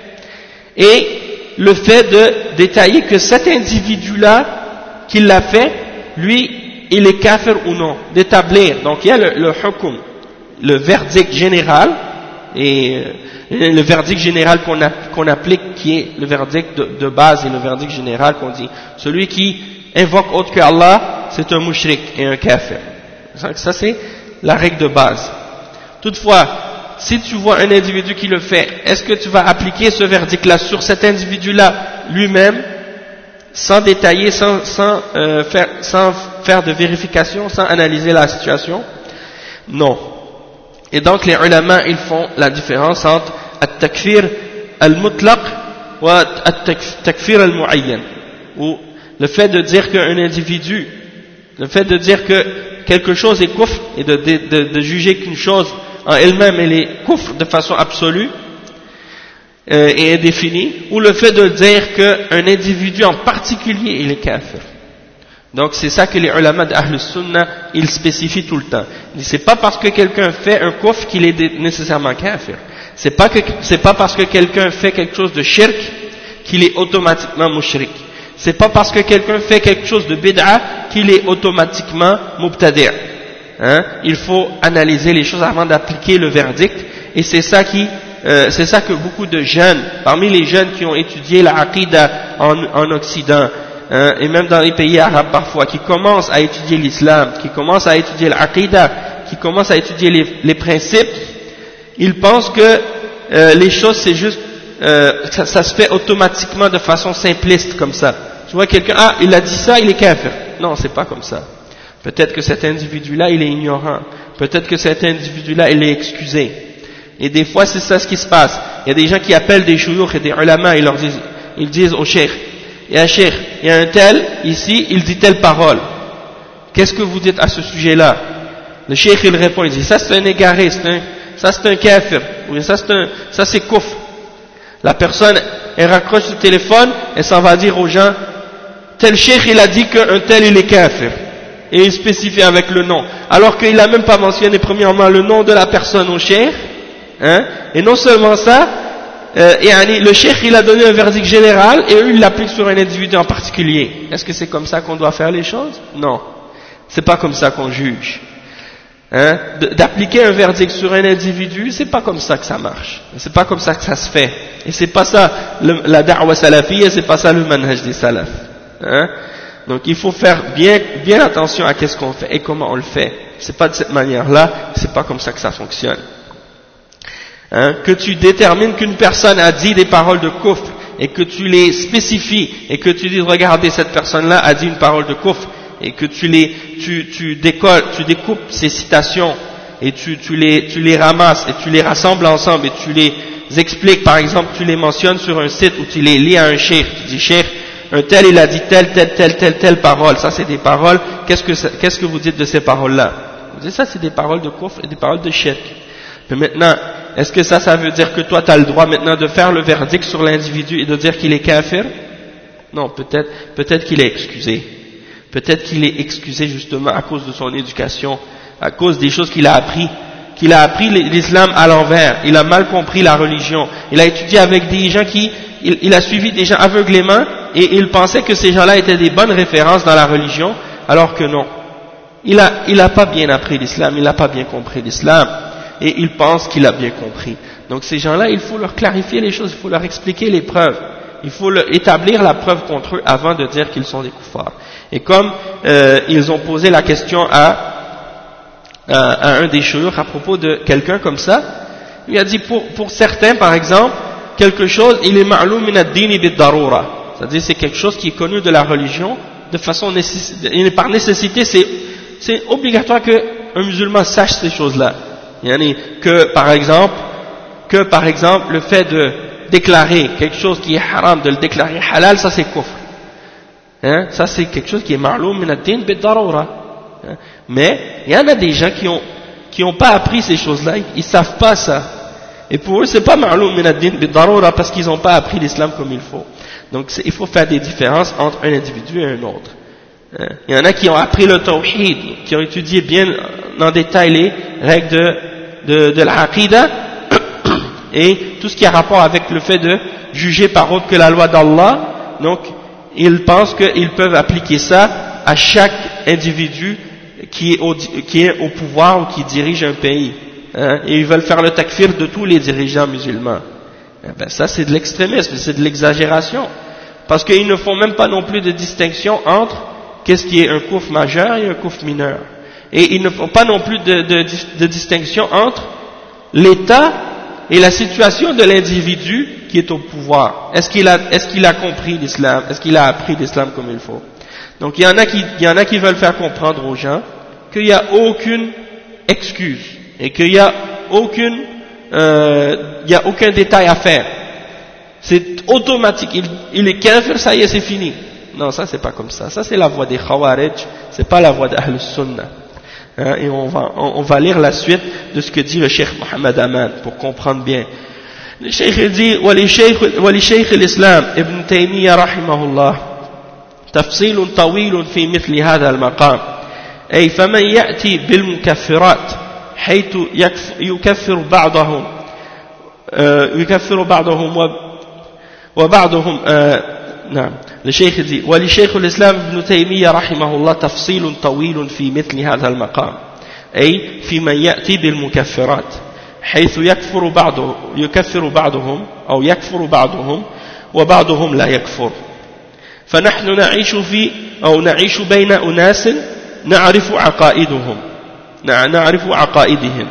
et le fait de détailler que cet individu-là, qui l'a fait, lui, il est kafir ou non, d'établir. Donc, il y a le hukum, le verdict général, et le verdict général qu'on applique, qui est le verdict de base et le verdict général qu'on dit, celui qui invoque autre que Allah, c'est un mushrik et un kafir. Ça c'est la règle de base. Toutefois, si tu vois un individu qui le fait, est-ce que tu vas appliquer ce verdict-là sur cet individu-là lui-même, sans détailler, sans faire de vérification, sans analyser la situation? Non. Et donc les ulama, ils font la différence entre at-takfir al-mutlaq ou at-takfir al-mu'ayyan, ou le fait de dire qu'un individu, le fait de dire que quelque chose est kufr et de juger qu'une chose en elle-même elle est kufr de façon absolue et indéfinie, ou le fait de dire qu'un individu en particulier il est kafir. Donc c'est ça que les ulama d'Ahl Sunnah, ils spécifient tout le temps. C'est pas parce que quelqu'un fait un kufr qu'il est nécessairement kafir. C'est pas parce que quelqu'un fait quelque chose de shirk qu'il est automatiquement mushrik. C'est pas parce que quelqu'un fait quelque chose de bid'a qu'il est automatiquement mubtadi'. Hein? Il faut analyser les choses avant d'appliquer le verdict, et c'est ça que beaucoup de jeunes, parmi les jeunes qui ont étudié la aqida en Occident, hein, et même dans les pays arabes parfois, qui commencent à étudier l'islam, qui commencent à étudier l'aqida, qui commencent à étudier les principes, ils pensent que les choses c'est juste ça se fait automatiquement de façon simpliste comme ça. Tu vois quelqu'un, il a dit ça, il est kafir. Non, c'est pas comme ça. Peut-être que cet individu-là, il est ignorant. Peut-être que cet individu-là, il est excusé. Et des fois, c'est ça ce qui se passe. Il y a des gens qui appellent des shuyukh et des ulama, ils disent au cheikh, il y a un tel, ici, il dit telle parole. Qu'est-ce que vous dites à ce sujet-là? Le cheikh, il répond, il dit, ça c'est un égaré, ça c'est un kafir, ou ça c'est kufr. La personne, elle raccroche le téléphone, elle s'en va dire aux gens, tel cheikh, il a dit qu'un tel, il est kafir. Et il spécifie avec le nom. Alors qu'il n'a même pas mentionné premièrement le nom de la personne au cheikh, hein, et non seulement ça, le cheikh, il a donné un verdict général, et eux, ils l'appliquent sur un individu en particulier. Est-ce que c'est comme ça qu'on doit faire les choses? Non. C'est pas comme ça qu'on juge. Hein, d'appliquer un verdict sur un individu, c'est pas comme ça que ça marche. C'est pas comme ça que ça se fait. Et c'est pas ça la da'wa salafiyya, c'est pas ça le manhaj des salaf. Hein? Donc il faut faire bien attention à qu'est-ce qu'on fait et comment on le fait. C'est pas de cette manière-là, c'est pas comme ça que ça fonctionne. Hein? Que tu détermines qu'une personne a dit des paroles de kufr et que tu les spécifies et que tu dis regardez cette personne-là a dit une parole de kufr, et que tu découpes ces citations et tu les ramasses et tu les rassembles ensemble et tu les expliques, par exemple tu les mentionnes sur un site où tu les lis à un cheikh, tu dis cheikh, un tel il a dit telle parole, ça c'est des paroles, qu'est-ce que vous dites de ces paroles-là? Vous dites ça c'est des paroles de kufr et des paroles de shirk. Mais maintenant, est-ce que ça veut dire que toi tu as le droit maintenant de faire le verdict sur l'individu et de dire qu'il est kafir? Non, peut-être qu'il est excusé. Peut-être qu'il est excusé justement à cause de son éducation, à cause des choses qu'il a appris l'islam à l'envers, il a mal compris la religion, il a étudié avec des gens il a suivi des gens aveuglément et il pensait que ces gens-là étaient des bonnes références dans la religion, alors que non. Il a pas bien appris l'islam, il n'a pas bien compris l'islam et il pense qu'il a bien compris. Donc ces gens-là, il faut leur clarifier les choses, il faut leur expliquer les preuves. Il faut établir la preuve contre eux avant de dire qu'ils sont des koufars. Et comme ils ont posé la question à un des shuyukh à propos de quelqu'un comme ça, il a dit pour certains par exemple, quelque chose, il est ma'loum min ad-dini bid-darura. C'est-à-dire c'est quelque chose qui est connu de la religion de façon par nécessité, c'est obligatoire qu'un musulman sache ces choses-là. Que par exemple le fait de déclarer quelque chose qui est haram, de le déclarer halal, ça c'est kufr. Hein? Ça c'est quelque chose qui est ma'loum min ad-din bid-darura. Hein? Mais il y en a des gens qui ont pas appris ces choses-là, ils savent pas ça. Et pour eux c'est pas ma'loum min ad-din bid-darura parce qu'ils n'ont pas appris l'islam comme il faut. Donc il faut faire des différences entre un individu et un autre. Hein? Il y en a qui ont appris le tawhid, qui ont étudié bien en détail les règles de l'aqida et tout ce qui a rapport avec le fait de juger par autre que la loi d'Allah. Donc ils pensent qu'ils peuvent appliquer ça à chaque individu qui est au pouvoir ou qui dirige un pays. Hein, et ils veulent faire le takfir de tous les dirigeants musulmans. Ça c'est de l'extrémisme, c'est de l'exagération. Parce qu'ils ne font même pas non plus de distinction entre qu'est-ce qui est un kufr majeur et un kufr mineur. Et ils ne font pas non plus de distinction entre l'État et la situation de l'individu qui est au pouvoir. Est-ce qu'il a compris l'islam? Est-ce qu'il a appris l'islam comme il faut? Donc il y en a qui veulent faire comprendre aux gens qu'il n'y a aucune excuse et qu'il n'y a aucun détail à faire. C'est automatique. Il est kafir, ça y est, c'est fini. Non, ça c'est pas comme ça. Ça c'est la voie des Khawarij, c'est pas la voie d'Ahl Sunnah. Hein, et on va lire la suite de ce que dit le Cheikh Mohammed Aman pour comprendre bien. Le Cheikh dit, wa li Cheikh l'Islam Ibn Taymiyyah rahimahullah تفصيل طويل في مثل هذا المقام أي فمن يأتي بالمكفرات حيث يكفر بعضهم وبعضهم نعم لشيخ ولشيخ الإسلام ابن تيمية رحمه الله تفصيل طويل في مثل هذا المقام أي في من يأتي بالمكفرات حيث يكفر بعضهم أو يكفر بعضهم وبعضهم لا يكفر فنحن نعيش بين أناس نعرف عقائدهم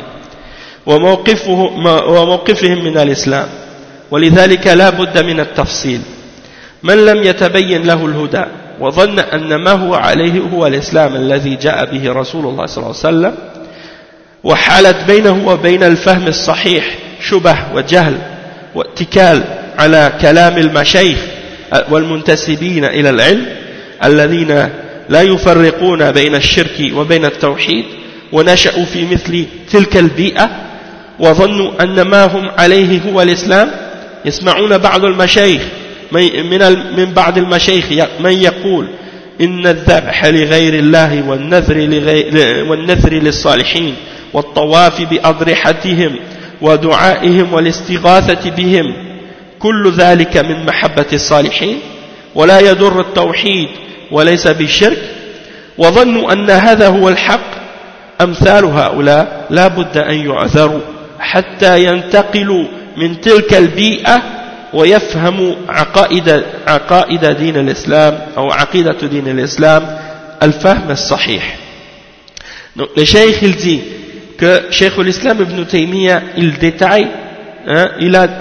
وموقفهم من الإسلام ولذلك لا بد من التفصيل من لم يتبين له الهدى وظن أن ما هو عليه هو الإسلام الذي جاء به رسول الله صلى الله عليه وسلم وحالت بينه وبين الفهم الصحيح شبه وجهل واتكال على كلام المشايخ والمنتسبين إلى العلم الذين لا يفرقون بين الشرك وبين التوحيد ونشأوا في مثل تلك البيئة وظنوا أن ما هم عليه هو الإسلام يسمعون بعض المشايخ من بعض المشايخ من يقول إن الذبح لغير الله والنذر للصالحين والطواف بأضرحتهم ودعائهم والاستغاثة بهم كل ذلك من محبة الصالحين ولا يضر التوحيد وليس بالشرك وظنوا أن هذا هو الحق أمثال هؤلاء لا بد أن يعذروا حتى ينتقلوا من تلك البيئة ويفهموا عقائد دين الإسلام أو عقيدة دين الإسلام الفهم الصحيح. Donc le cheikh il dit que Cheikh l'Islam Ibn Taymiyyah il détaille, il a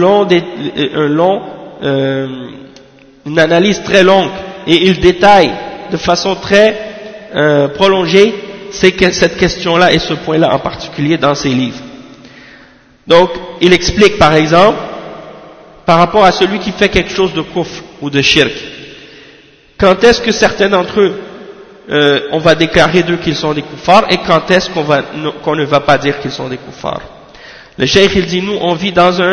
une analyse très longue et il détaille de façon très prolongée cette question-là et ce point-là en particulier dans ses livres. Donc il explique par exemple par rapport à celui qui fait quelque chose de kufr ou de shirk, quand est-ce que certains d'entre eux on va déclarer d'eux qu'ils sont des kuffars et quand est-ce qu'on ne va pas dire qu'ils sont des kuffars. Le cheikh il dit nous on vit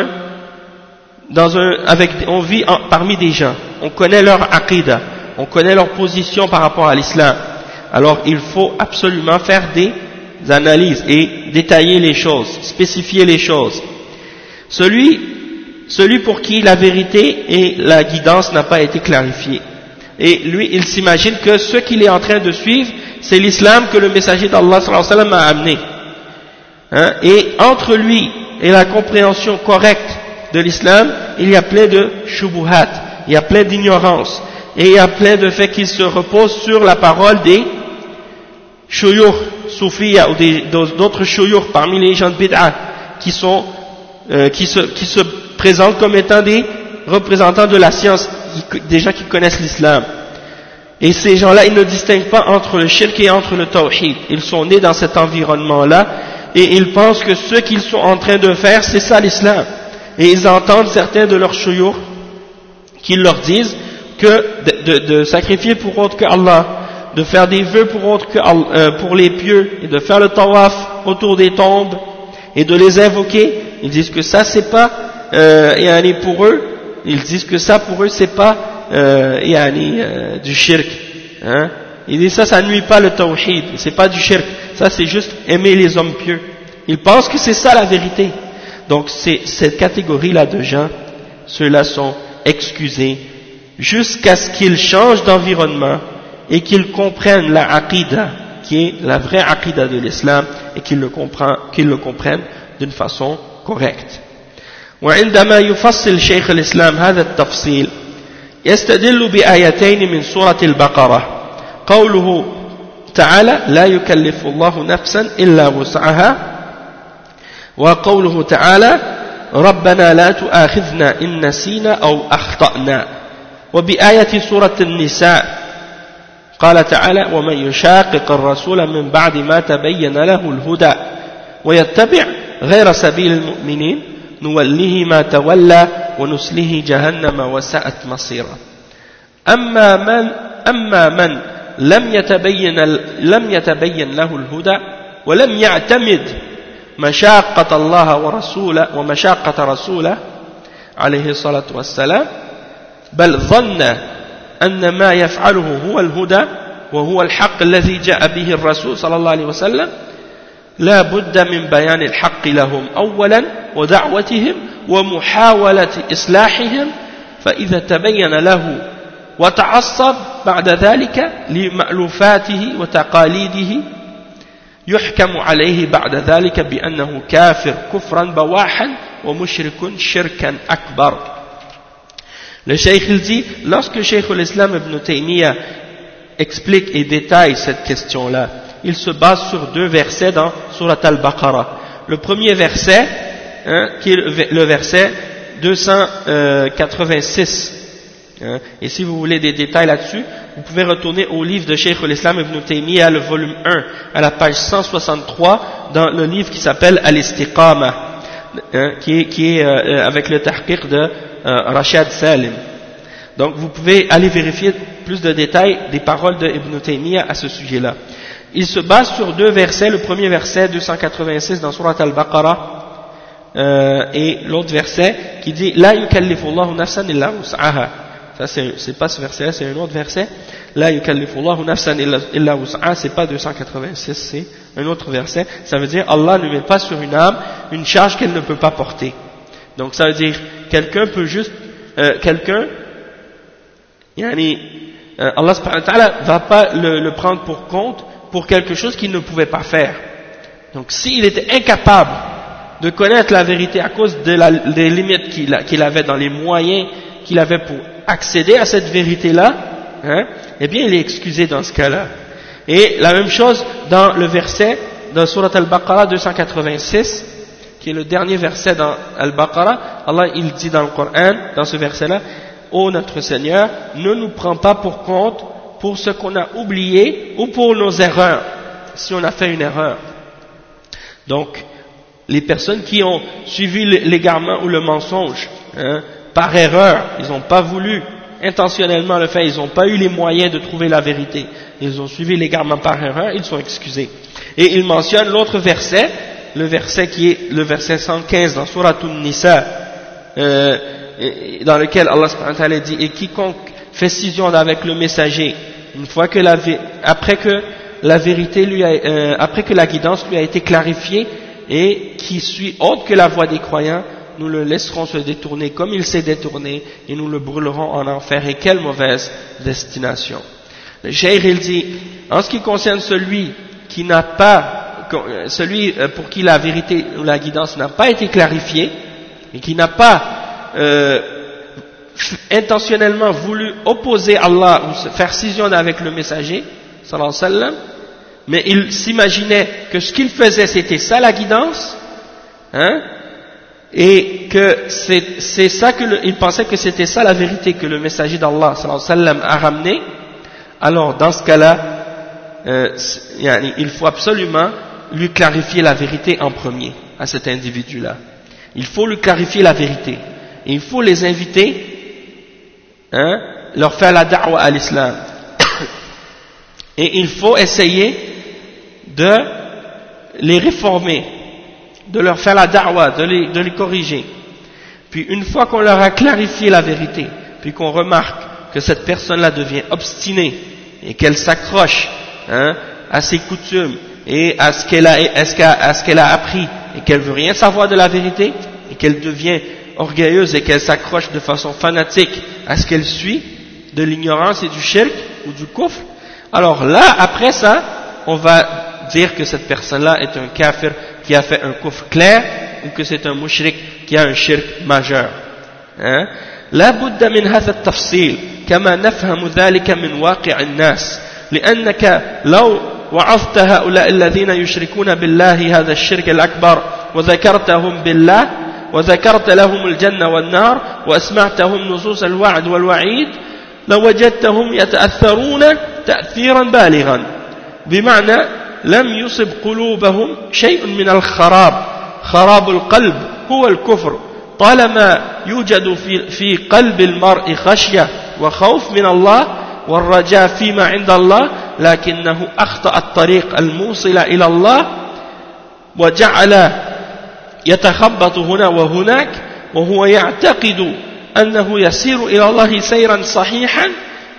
parmi des gens, on connaît leur aqidah, on connaît leur position par rapport à l'islam, alors il faut absolument faire des analyses et détailler les choses, spécifier les choses. Celui pour qui la vérité et la guidance n'a pas été clarifiée. Et lui, il s'imagine que ce qu'il est en train de suivre, c'est l'islam que le messager d'Allah sallallahu alayhi wa sallam a amené. Et entre lui et la compréhension correcte de l'islam, il y a plein de shubuhat, il y a plein d'ignorance, et il y a plein de faits qui se reposent sur la parole des shuyukh soufiyya ou d'autres shuyukh parmi les gens de bid'ah qui se présentent comme étant des représentants de la science, des gens qui connaissent l'islam. Et ces gens-là, ils ne distinguent pas entre le shirk et entre le tawhid. Ils sont nés dans cet environnement-là et ils pensent que ce qu'ils sont en train de faire, c'est ça l'islam. Et ils entendent certains de leurs shuyukh qui leur disent que de sacrifier pour autre que Allah, de faire des vœux pour les pieux et de faire le tawaf autour des tombes et de les invoquer, ils disent que ça c'est pas pour eux, ils disent que ça pour eux c'est pas du shirk, ils disent ça nuit pas le tawhid, c'est pas du shirk, ça c'est juste aimer les hommes pieux. Ils pensent que c'est ça la vérité. Donc c'est cette catégorie-là de gens, ceux-là sont excusés jusqu'à ce qu'ils changent d'environnement et qu'ils comprennent la aqidah qui est la vraie aqidah de l'islam et qu'ils le comprennent d'une façon correcte. وعندما يفصل شيخ الإسلام هذا التفصيل يستدل بآيتين من سورة البقرة قوله تعالى لا يكلف الله نفسا إلا وسعها وقوله تعالى ربنا لا تؤاخذنا إن نسينا أو أخطأنا وبآية سورة النساء قال تعالى ومن يشاقق الرسول من بعد ما تبين له الهدى ويتبع غير سبيل المؤمنين نوله ما تولى ونسله جهنم وساءت مصيرا أما من لم يتبين له الهدى ولم يعتمد مشاقة الله ورسوله ومشاقة رسوله عليه الصلاة والسلام بل ظن أن ما يفعله هو الهدى وهو الحق الذي جاء به الرسول صلى الله عليه وسلم لا بد من بيان الحق لهم أولا ودعوتهم ومحاولة إصلاحهم فإذا تبين له وتعصب بعد ذلك لمألوفاته وتقاليده يحكم عليه بعد ذلك بأنه كافر كفرا بواحا ومشرك شركا أكبر. Le Cheikh il dit, lorsque Cheikh l'Islam Ibn Taymiyyah explique et détaille cette question-là, il se base sur deux versets dans Surat Al-Baqarah. Le premier verset, qui est le verset 286. Et si vous voulez des détails là-dessus, vous pouvez retourner au livre de Cheikh l'Islam Ibn Taymiyyah, le volume 1, à la page 163, dans le livre qui s'appelle Al-Istiqama, qui est avec le tahqiq de Rashad Salim. Donc vous pouvez aller vérifier plus de détails des paroles de Ibn Taymiyyah à ce sujet-là. Il se base sur deux versets, le premier verset 286 dans Surat Al-Baqarah, et l'autre verset qui dit La yukallifu Allahu nafsan illa wus'aha. Ça c'est pas ce verset-là, c'est un autre verset. La yukallifu Allahu nafsan illa wus'aha, c'est pas 286, c'est un autre verset. Ça veut dire Allah ne met pas sur une âme une charge qu'elle ne peut pas porter. Donc ça veut dire quelqu'un peut juste Allah subhanahu wa ta'ala va pas le prendre pour compte pour quelque chose qu'il ne pouvait pas faire. Donc s'il était incapable de connaître la vérité à cause des limites qu'il avait dans les moyens qu'il avait pour accéder à cette vérité-là, eh bien il est excusé dans ce cas-là. Et la même chose dans le verset dans Surat Al-Baqarah 286, qui est le dernier verset dans Al-Baqarah, Allah il dit dans le Coran, dans ce verset-là, ô notre Seigneur, ne nous prends pas pour compte pour ce qu'on a oublié ou pour nos erreurs, si on a fait une erreur. Donc, les personnes qui ont suivi l'égarement ou le mensonge, par erreur, ils n'ont pas voulu intentionnellement le faire, ils n'ont pas eu les moyens de trouver la vérité, ils ont suivi l'égarement par erreur, ils sont excusés. Et il mentionne l'autre verset, le verset qui est le verset 115 dans Surat An-Nisa, dans lequel Allah subhanahu wa ta'ala dit et quiconque fait scission avec le messager une fois que après que la vérité après que la guidance lui a été clarifiée et qui suit autre que la voie des croyants, nous le laisserons se détourner comme il s'est détourné et nous le brûlerons en enfer. Et quelle mauvaise destination. Le Cheikh il dit, en ce qui concerne celui pour qui la vérité ou la guidance n'a pas été clarifiée et qui n'a pas intentionnellement voulu opposer Allah ou faire scission avec le messager sallallahu alayhi wa sallam, mais il s'imaginait que ce qu'il faisait c'était ça la guidance, et que c'est ça il pensait que c'était ça la vérité que le messager d'Allah sallallahu alayhi wa sallam a ramené. Alors dans ce cas-là, il faut absolument lui clarifier la vérité en premier à cet individu-là. Il faut lui clarifier la vérité. Et il faut les inviter, leur faire la da'wa à l'islam. Et il faut essayer de les réformer, de leur faire la da'wa, de les corriger. Puis une fois qu'on leur a clarifié la vérité, puis qu'on remarque que cette personne-là devient obstinée et qu'elle s'accroche à ses coutumes et à ce qu'elle a appris et qu'elle veut rien savoir de la vérité et qu'elle devient orgueilleuse et qu'elle s'accroche de façon fanatique à ce qu'elle suit de l'ignorance et du shirk ou du kufr, alors là après ça on va dire que cette personne-là est un kafir qui a fait un kufr clair ou que c'est un mushrik qui a un shirk majeur. لا بد من هذا التفصيل كما نفهم ذلك من واقع الناس لأنك لو وعظت هؤلاء الذين يشركون بالله هذا الشرك الأكبر وذكرتهم بالله وذكرت لهم الجنة والنار وأسمعتهم نصوص الوعد والوعيد لوجدتهم يتأثرون تأثيرا بالغا بمعنى لم يصب قلوبهم شيء من الخراب. خراب القلب هو الكفر طالما يوجد في قلب المرء خشية وخوف من الله والرجاء فيما عند الله لكنه أخطأ الطريق الموصل إلى الله وجعل يتخبط هنا وهناك وهو يعتقد أنه يسير إلى الله سيرا صحيحا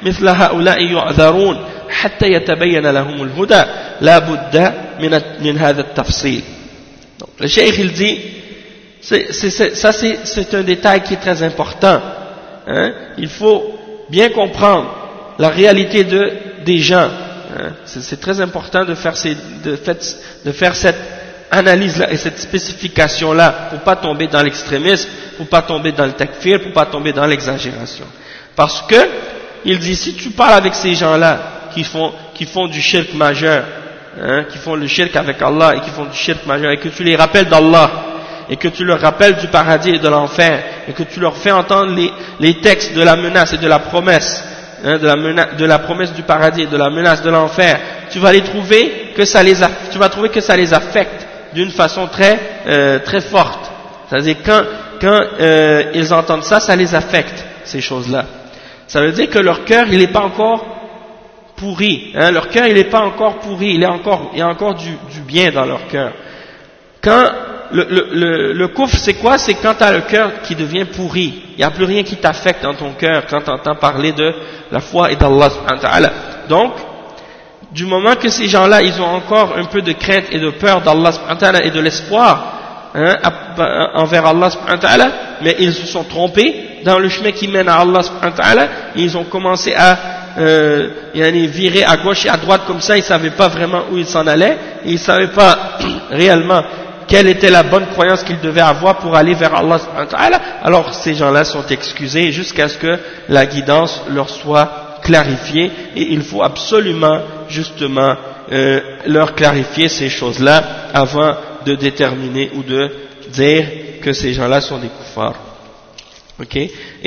مثل هؤلاء يعذرون حتى يتبين لهم الهدى لا بد من هذا التفصيل. Donc, le cheikh il dit c'est un détail qui est très important, hein? Il faut bien comprendre la réalité des gens, hein? C'est très important de faire cette analyse-là et cette spécification-là pour pas tomber dans l'extrémisme, pour pas tomber dans le takfir, pour pas tomber dans l'exagération. Parce que, il dit, si tu parles avec ces gens-là qui font du shirk majeur, hein, qui font le shirk avec Allah et qui font du shirk majeur, et que tu les rappelles d'Allah, et que tu leur rappelles du paradis et de l'enfer, et que tu leur fais entendre les textes de la menace et de la promesse, hein, de la promesse du paradis et de la menace de l'enfer, tu vas trouver que ça les affecte d'une façon très forte. C'est-à-dire quand ils entendent ça, ça les affecte, ces choses-là. Ça veut dire que leur cœur, il n'est pas encore pourri, hein, leur cœur, il n'est pas encore pourri, il y a encore du bien dans leur cœur. Quand le coufre, c'est quoi? C'est quand tu as le cœur qui devient pourri. Il n'y a plus rien qui t'affecte dans ton cœur quand tu entends parler de la foi et d'Allah subhanahu wa ta'ala. Donc, du moment que ces gens-là, ils ont encore un peu de crainte et de peur d'Allah subhanahu wa ta'ala et de l'espoir, hein, envers Allah subhanahu wa ta'ala, mais ils se sont trompés dans le chemin qui mène à Allah subhanahu wa ta'ala, et ils ont commencé à virer à gauche et à droite comme ça, ils ne savaient pas vraiment où ils s'en allaient, et ils ne savaient pas réellement quelle était la bonne croyance qu'ils devaient avoir pour aller vers Allah subhanahu wa ta'ala. Alors ces gens-là sont excusés jusqu'à ce que la guidance leur soit clarifiée, et il faut absolument justement leur clarifier ces choses-là avant de déterminer ou de dire que ces gens-là sont des koufars. Ok?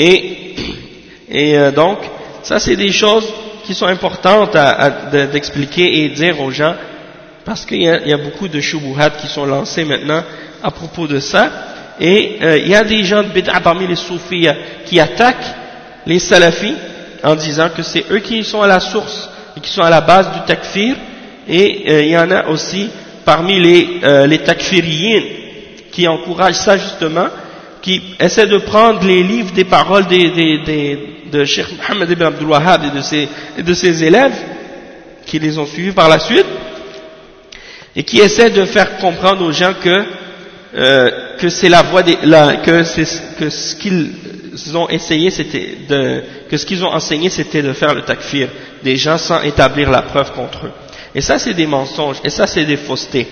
Et donc ça c'est des choses qui sont importantes d'expliquer et dire aux gens, parce qu'il y a beaucoup de shubuhat qui sont lancés maintenant à propos de ça, et il y a des gens de bid'a parmi les soufis qui attaquent les salafis en disant que c'est eux qui sont à la source et qui sont à la base du takfir, et il y en a aussi parmi les takfiriyin qui encouragent ça justement, qui essaient de prendre les livres des paroles de Cheikh Mohammed ibn Abdul Wahhab et de ses élèves qui les ont suivis par la suite, et qui essaient de faire comprendre aux gens que c'est la voie que ce qu'ils ont essayé que ce qu'ils ont enseigné c'était de faire le takfir des gens sans établir la preuve contre eux. Et ça c'est des mensonges, et ça c'est des faussetés.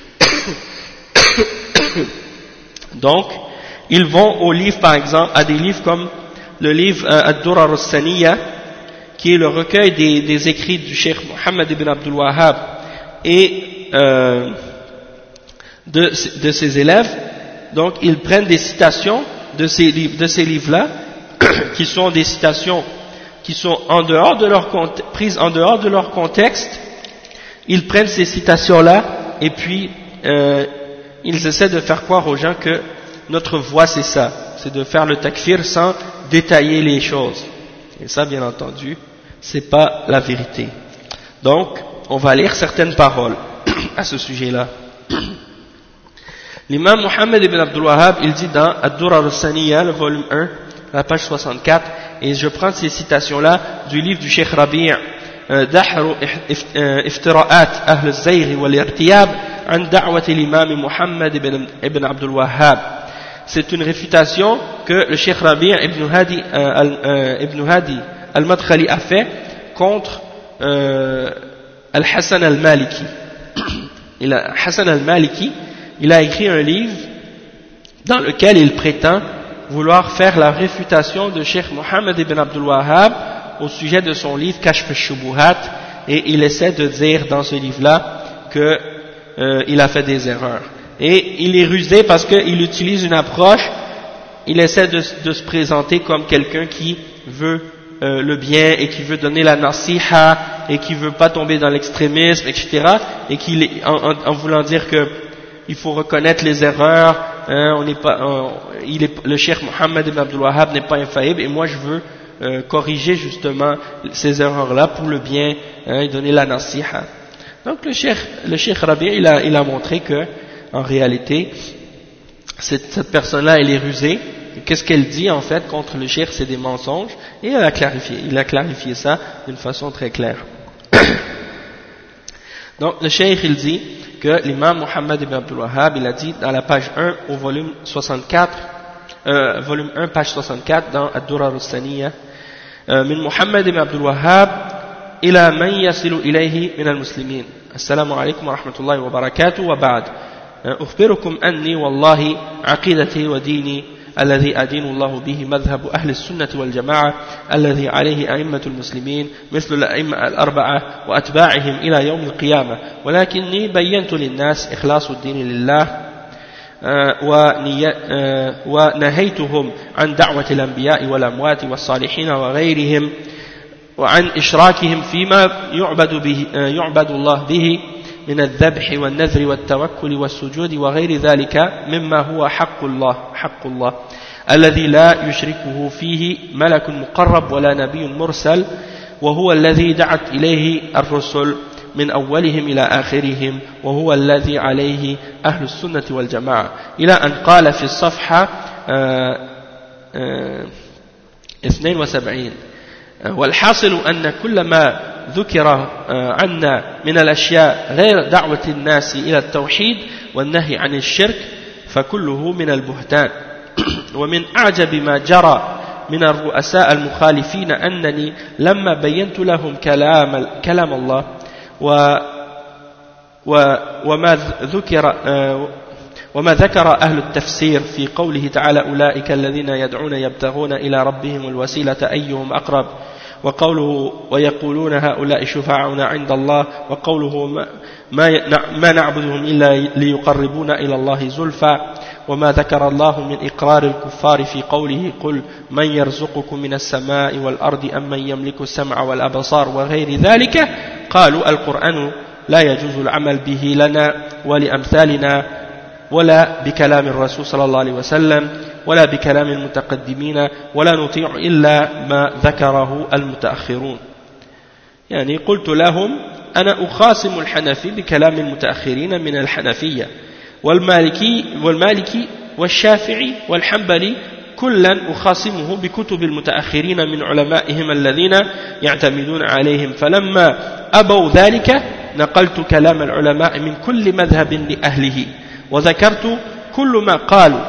Donc ils vont aux livres, par exemple, à des livres comme le livre Ad-Durar al-Saniyya, qui est le recueil des écrits du Cheikh Mohammed ibn Abdul Wahhab et de ses élèves. Donc ils prennent des citations de ces livres-là, qui sont des citations qui sont prises en dehors de leur contexte. Ils prennent ces citations-là et puis ils essaient de faire croire aux gens que notre voie c'est ça, c'est de faire le takfir sans détailler les choses. Et ça, bien entendu, c'est pas la vérité. Donc, on va lire certaines paroles à ce sujet-là. L'imam Mohammed ibn Abdul Wahhab, il dit dans Ad-Durar al-Saniyya, le volume 1, la page 64, et je prends ces citations-là du livre du Cheikh Rabi' Dahru Iftira'at Ahl al-Zayr wal-Irtiyab an Da'wat al-Imam Mohammed ibn Abdul Wahhab. C'est une réfutation que le Cheikh Rabi' ibn Hadi al-Madkhali a fait contre Al-Hassan al-Maliki. Hassan al-Maliki, il a écrit un livre dans lequel il prétend vouloir faire la réfutation de Cheikh Mohammed ibn Abdul Wahhab au sujet de son livre Kashf al-Shubuhat, et il essaie de dire dans ce livre-là qu'il a fait des erreurs. Et il est rusé parce qu'il utilise une approche, il essaie de se présenter comme quelqu'un qui veut le bien et qui veut donner la nasiha et qui veut pas tomber dans l'extrémisme, etc. Et en voulant dire que il faut reconnaître les erreurs, hein, le Cheikh Mohammed ibn Abdul Wahhab n'est pas infaillible, et moi je veux corriger justement ces erreurs-là pour le bien, hein, et donner la nasiha. Donc le Cheikh Rabi' il a montré que en réalité, cette personne-là, elle est rusée, qu'est-ce qu'elle dit en fait contre le cheikh, c'est des mensonges, et il a clarifié ça d'une façon très claire. Donc le cheikh il dit que l'imam Muhammad ibn Abdul Wahhab, il a dit dans la page 1 au volume 64, volume 1 page 64 dans Ad-Durar al-Saniyah, من محمد بن عبد الوهاب إلى من يصل إليه من المسلمين. السلام عليكم ورحمة الله وبركاته. وبعد أخبركم أني والله عقيدتي وديني الذي أدين الله به مذهب أهل السنة والجماعة الذي عليه أئمة المسلمين مثل الأئمة الأربعة وأتباعهم إلى يوم القيامة، ولكني بينت للناس إخلاص الدين لله ونهيتهم عن دعوة الأنبياء والأموات والصالحين وغيرهم وعن إشراكهم فيما يعبد الله به من الذبح والنذر والتوكل والسجود وغير ذلك مما هو حق الله الذي لا يشركه فيه ملك مقرب ولا نبي مرسل، وهو الذي دعت إليه الرسل من أولهم إلى آخرهم، وهو الذي عليه أهل السنة والجماعة، إلى أن قال في الصفحة 72: والحاصل أن كل ما ذكر عنا من الأشياء غير دعوة الناس إلى التوحيد والنهي عن الشرك فكله من البهتان. ومن أعجب ما جرى من الرؤساء المخالفين أنني لما بينت لهم كلام الله وما ذكر أهل التفسير في قوله تعالى أولئك الذين يدعون يبتغون إلى ربهم الوسيلة أيهم أقرب، وقوله ويقولون هؤلاء شفعاؤنا عند الله، وقوله ما نعبدهم إلا ليقربونا إلى الله زلفى، وما ذكر الله من إقرار الكفار في قوله قل من يرزقكم من السماء والأرض أم من يملك السمع والأبصار وغير ذلك، قالوا القرآن لا يجوز العمل به لنا ولأمثالنا ولا بكلام الرسول صلى الله عليه وسلم ولا بكلام المتقدمين ولا نطيع إلا ما ذكره المتأخرون. يعني قلت لهم أنا أخاصم الحنفي بكلام المتأخرين من الحنفية والمالكي والشافعي والحنبلي كلا أخاصمه بكتب المتأخرين من علمائهم الذين يعتمدون عليهم، فلما أبوا ذلك نقلت كلام العلماء من كل مذهب لأهله وذكرت كل ما قالوا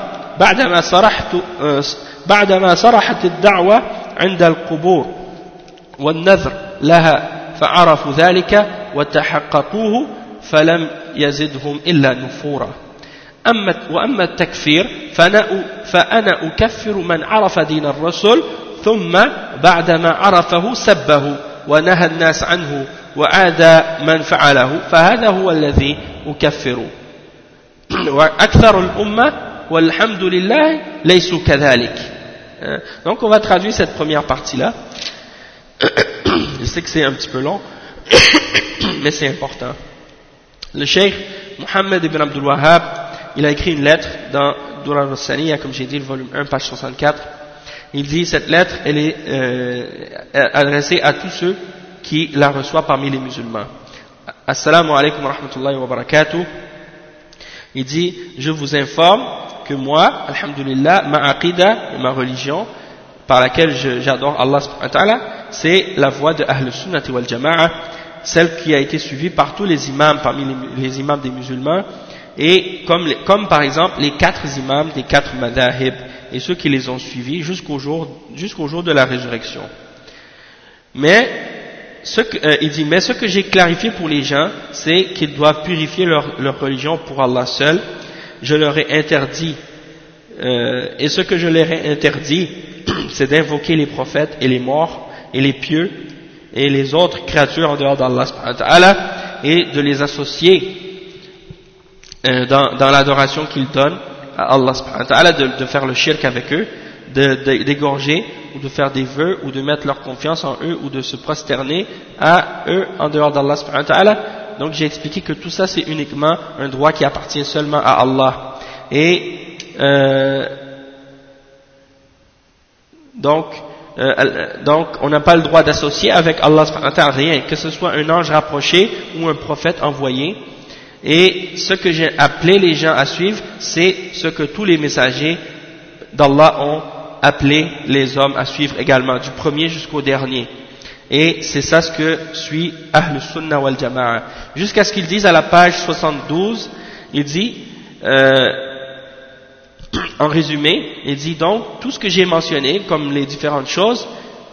بعدما صرحت الدعوة عند القبور والنذر لها فعرفوا ذلك وتحققوه فلم يزدهم إلا نفورا. وأما التكفير فأنا أكفر من عرف دين الرسل ثم بعدما عرفه سبه ونهى الناس عنه وعاد من فعله، فهذا هو الذي أكفر. وأكثر الأمة والحمد لله ليسوا كذلك. Donc on va traduire cette première partie-là. Je sais que c'est un petit peu long, mais c'est important. Le cheikh Muhammad ibn Abdul Wahhab, il a écrit une lettre dans Durar al-Saniyah, comme j'ai dit, le volume 1, page 64. Il dit, cette lettre, elle est adressée à tous ceux qui la reçoivent parmi les musulmans. Assalamu alaikum wa rahmatullahi wa barakatuh. Il dit, je vous informe que moi, alhamdulillah, ma aqida, ma religion, par laquelle j'adore Allah subhanahu wa ta'ala, c'est la voie de Ahl Sunnah wal Jama'a, celle qui a été suivie par tous les imams, parmi les imams des musulmans, et comme par exemple les 4 imams des 4 madhahib, et ceux qui les ont suivis jusqu'au jour de la résurrection. Mais il dit, mais ce que j'ai clarifié pour les gens, c'est qu'ils doivent purifier leur religion pour Allah seul. Je leur ai interdit, et ce que je leur ai interdit, c'est d'invoquer les prophètes et les morts et les pieux et les autres créatures en dehors d'Allah subhanahu wa ta'ala, et de les associer dans l'adoration qu'ils donnent à Allah subhanahu wa ta'ala, de faire le shirk avec eux, d'égorger ou de faire des vœux ou de mettre leur confiance en eux ou de se prosterner à eux en dehors d'Allah subhanahu wa ta'ala. Donc j'ai expliqué que tout ça c'est uniquement un droit qui appartient seulement à Allah, et donc on n'a pas le droit d'associer avec Allah subhanahu wa ta'ala rien, que ce soit un ange rapproché ou un prophète envoyé. Et ce que j'ai appelé les gens à suivre, c'est ce que tous les messagers d'Allah ont appelé les hommes à suivre également, du premier jusqu'au dernier. Et c'est ça ce que suit Ahl Sunnah wal Jama'a. Jusqu'à ce qu'ils disent à la page 72, il dit, en résumé, il dit donc, tout ce que j'ai mentionné, comme les différentes choses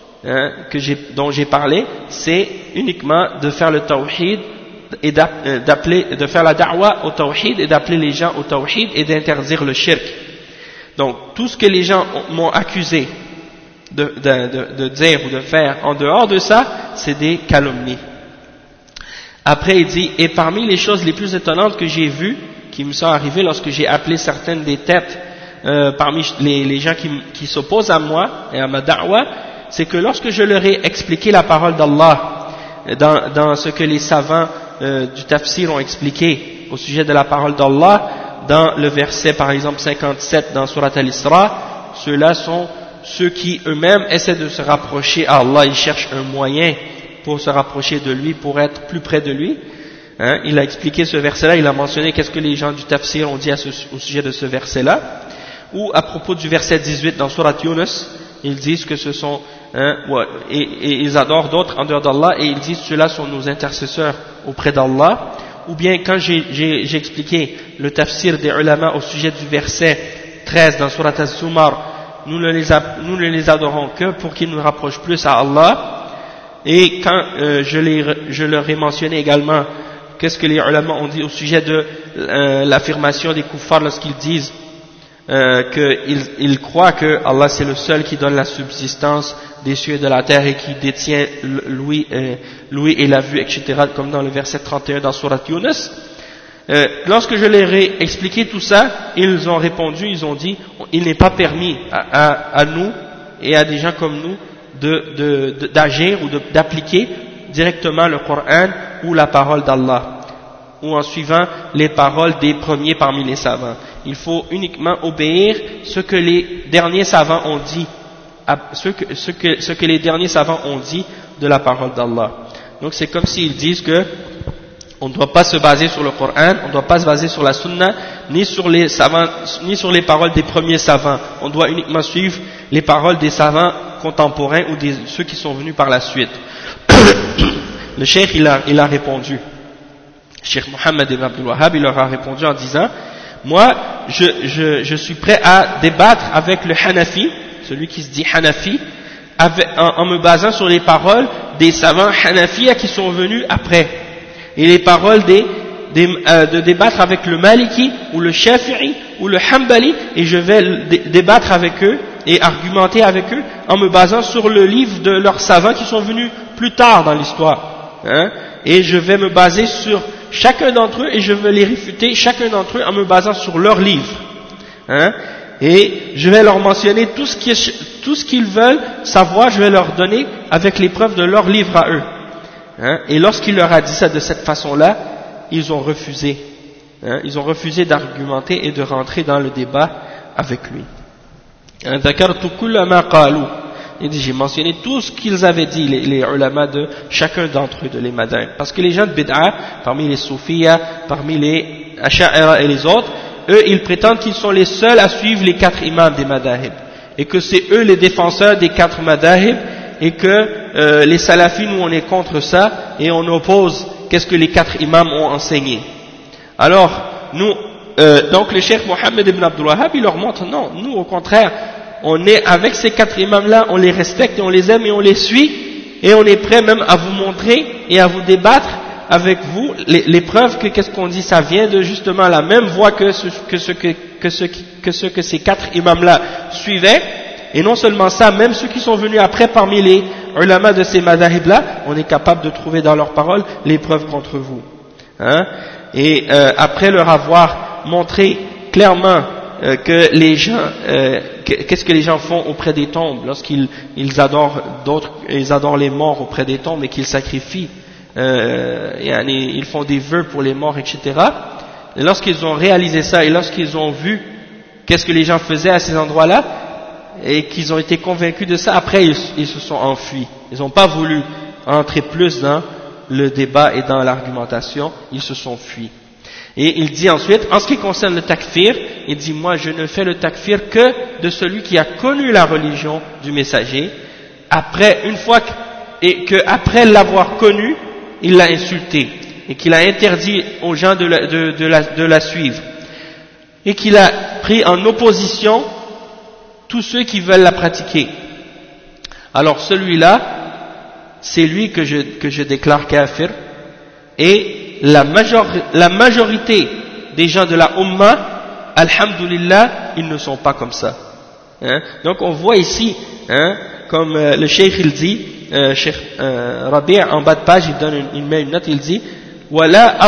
dont j'ai parlé, c'est uniquement de faire le tawhid et de faire la da'wa au tawhid et d'appeler les gens au tawhid et d'interdire le shirk. Donc, tout ce que les gens m'ont accusé de dire ou de faire en dehors de ça, c'est des calomnies. Après, il dit, et parmi les choses les plus étonnantes que j'ai vues, qui me sont arrivées lorsque j'ai appelé certaines des têtes parmi les gens qui s'opposent à moi et à ma da'wa, c'est que lorsque je leur ai expliqué la parole d'Allah dans ce que les savants du tafsir ont expliqué au sujet de la parole d'Allah, dans le verset par exemple 57 dans Surat Al-Isra, ceux-là sont ceux qui eux-mêmes essaient de se rapprocher à Allah, ils cherchent un moyen pour se rapprocher de lui, pour être plus près de lui. Il a expliqué ce verset-là, il a mentionné qu'est-ce que les gens du tafsir ont dit au sujet de ce verset-là. Ou à propos du verset 18 dans Surat Yunus, ils disent que ce sont, et ils adorent d'autres en dehors d'Allah, et ils disent ceux-là sont nos intercesseurs auprès d'Allah. Ou bien quand j'ai expliqué le tafsir des ulama au sujet du verset 13 dans Surat Az-Zumar, nous ne les adorons que pour qu'ils nous rapprochent plus à Allah. Et quand je leur ai mentionné également qu'est-ce que les ulama ont dit au sujet de l'affirmation des kuffars lorsqu'ils disent qu'ils croient que Allah c'est le seul qui donne la subsistance des cieux et de la terre et qui détient l'ouïe et la vue, etc., comme dans le verset 31 dans Surat Yunus. Lorsque je leur ai expliqué tout ça, ils ont répondu, ils ont dit, il n'est pas permis à nous et à des gens comme nous d'agir ou d'appliquer directement le Coran ou la parole d'Allah, ou en suivant les paroles des premiers parmi les savants. Il faut uniquement obéir ce que les derniers savants ont dit, ce que les derniers savants ont dit de la parole d'Allah. Donc c'est comme s'ils disent que on ne doit pas se baser sur le Coran, on ne doit pas se baser sur la Sunna, ni sur les savants, ni sur les paroles des premiers savants. On doit uniquement suivre les paroles des savants contemporains ou ceux qui sont venus par la suite. Le cheikh il a répondu, Cheikh Mohammed ibn Abdul Wahhab, il leur a répondu en disant, moi je suis prêt à débattre avec le Hanafi, celui qui se dit Hanafi, en me basant sur les paroles des savants Hanafi qui sont venus après, et les paroles de débattre avec le Maliki ou le Shafi'i ou le Hanbali, et je vais débattre avec eux et argumenter avec eux en me basant sur le livre de leurs savants qui sont venus plus tard dans l'histoire. Et je vais me baser sur chacun d'entre eux et je vais les réfuter chacun d'entre eux en me basant sur leur livre. Et je vais leur mentionner tout ce qu'ils veulent savoir, je vais leur donner avec les preuves de leur livre à eux. Et lorsqu'il leur a dit ça de cette façon-là, ils ont refusé. Ils ont refusé d'argumenter et de rentrer dans le débat avec lui. Il dit, j'ai mentionné tout ce qu'ils avaient dit, les ulama de chacun d'entre eux, de les madhahib. Parce que les gens de bid'a, parmi les soufiyas, parmi les asha'ira et les autres, eux, ils prétendent qu'ils sont les seuls à suivre les 4 imams des madhahib. Et que c'est eux les défenseurs des 4 madhahib, et que les salafis, nous, on est contre ça, et on oppose qu'est-ce que les 4 imams ont enseigné. Alors, nous, donc le cheikh Mohammed ibn Abdul Wahhab, il leur montre, non, nous, au contraire, on est avec ces 4 imams-là, on les respecte et on les aime et on les suit, et on est prêt même à vous montrer et à vous débattre avec vous les preuves que qu'est-ce qu'on dit, ça vient de justement la même voie que ce que ces 4 imams-là suivaient. Et non seulement ça, même ceux qui sont venus après parmi les ulama de ces madhahib-là, on est capable de trouver dans leurs paroles les preuves contre vous. Et après leur avoir montré clairement que les gens, qu'est-ce que les gens font auprès des tombes lorsqu'ils adorent d'autres, ils adorent les morts auprès des tombes et qu'ils sacrifient, ils font des vœux pour les morts, etc. Et lorsqu'ils ont réalisé ça et lorsqu'ils ont vu qu'est-ce que les gens faisaient à ces endroits-là et qu'ils ont été convaincus de ça, après ils se sont enfuis. Ils n'ont pas voulu entrer plus dans le débat et dans l'argumentation, ils se sont fuis. Et il dit ensuite, en ce qui concerne le takfir, il dit, moi je ne fais le takfir que de celui qui a connu la religion du messager, après l'avoir connu, il l'a insulté, et qu'il a interdit aux gens de la suivre, et qu'il a pris en opposition tous ceux qui veulent la pratiquer. Alors celui-là, c'est lui que je déclare kafir, et la majorité des gens de la Ummah, alhamdulillah, ils ne sont pas comme ça. Hein? Donc on voit ici, hein, comme le cheikh il dit, cheikh Rabi' en bas de page, il met une note, il dit وَلَا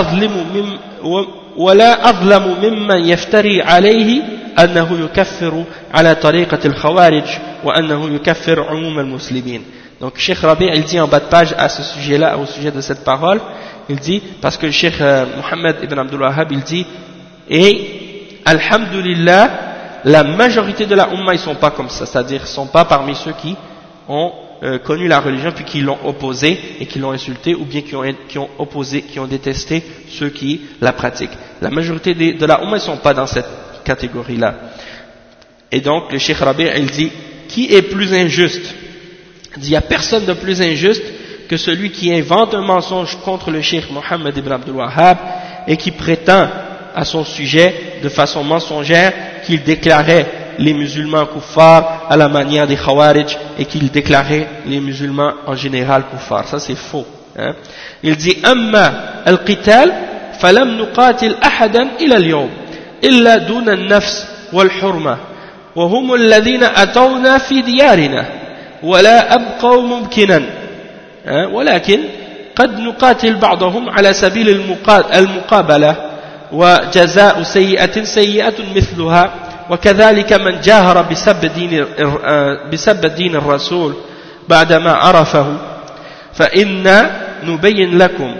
أظلم ممن يفتري عليه أنه يكفر على طريقة الخوارج وأنه يكفر عموم المسلمين. Donc Cheikh Rabi' il dit en bas de page à ce sujet-là, au sujet de cette parole, il dit, parce que le Cheikh Mohammed ibn Abdul Wahhab, il dit, et alhamdulillah, la majorité de la Ummah, ils sont pas comme ça, c'est-à-dire, ils sont pas parmi ceux qui ont connu la religion, puis qui l'ont opposée, et qui l'ont insultée, ou bien qui ont opposé, qui ont détesté ceux qui la pratiquent. La majorité de la Ummah, ils sont pas dans cette catégorie-là. Et donc, le Cheikh Rabi', il dit, qui est plus injuste? Il dit, il n'y a personne de plus injuste que celui qui invente un mensonge contre le Cheikh Mohammed ibn Abdul Wahhab et qui prétend à son sujet de façon mensongère qu'il déclarait les musulmans kuffar à la manière des Khawarij et qu'il déclarait les musulmans en général kuffar. Ça c'est faux. Hein. Il dit Amma al-qital falam nuqatil ahadan ila al-yawm illa duna an-nafs wal-hurma wa hum alladhina atawna fi diyarina wa la abqaw mumkinan ولكن قد نقاتل بعضهم على سبيل المقابلة وجزاء سيئة سيئة مثلها وكذلك من جاهر بسب دين الرسول بعدما عرفه فإن نبين لكم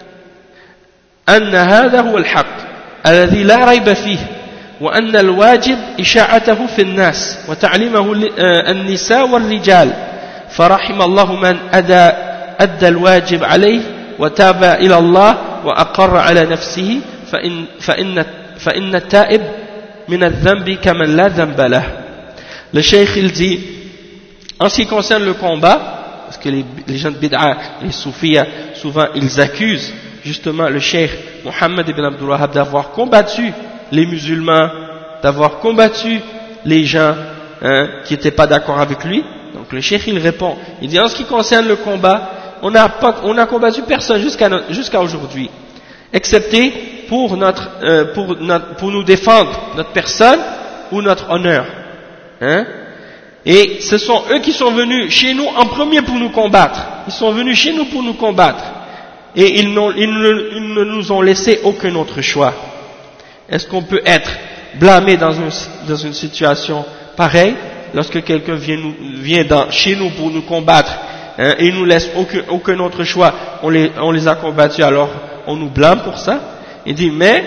أن هذا هو الحق الذي لا ريب فيه وأن الواجب إشاعته في الناس وتعليمه النساء والرجال فرحم الله من أدى الواجب عليه وتاب إلى الله وأقر على نفسه فإن التائب من الذنب كمن لا ذنب له. Le cheikh il dit, en ce qui concerne le combat, parce que les gens de bid'a, les soufis, souvent ils accusent justement le cheikh Mohammed ibn Abdul Wahhab d'avoir combattu les musulmans, d'avoir combattu les gens qui n'étaient pas d'accord avec lui. Donc le cheikh il répond, il dit en ce qui concerne le combat, on n'a combattu personne jusqu'à aujourd'hui, excepté pour nous défendre notre personne ou notre honneur. Hein? Et ce sont eux qui sont venus chez nous en premier pour nous combattre. Ils sont venus chez nous pour nous combattre. Et ils ne nous ont laissé aucun autre choix. Est-ce qu'on peut être blâmé dans une situation pareille, lorsque quelqu'un vient chez nous pour nous combattre, hein, et il nous laisse aucun autre choix, on les a combattus, alors on nous blâme pour ça? Il dit, mais,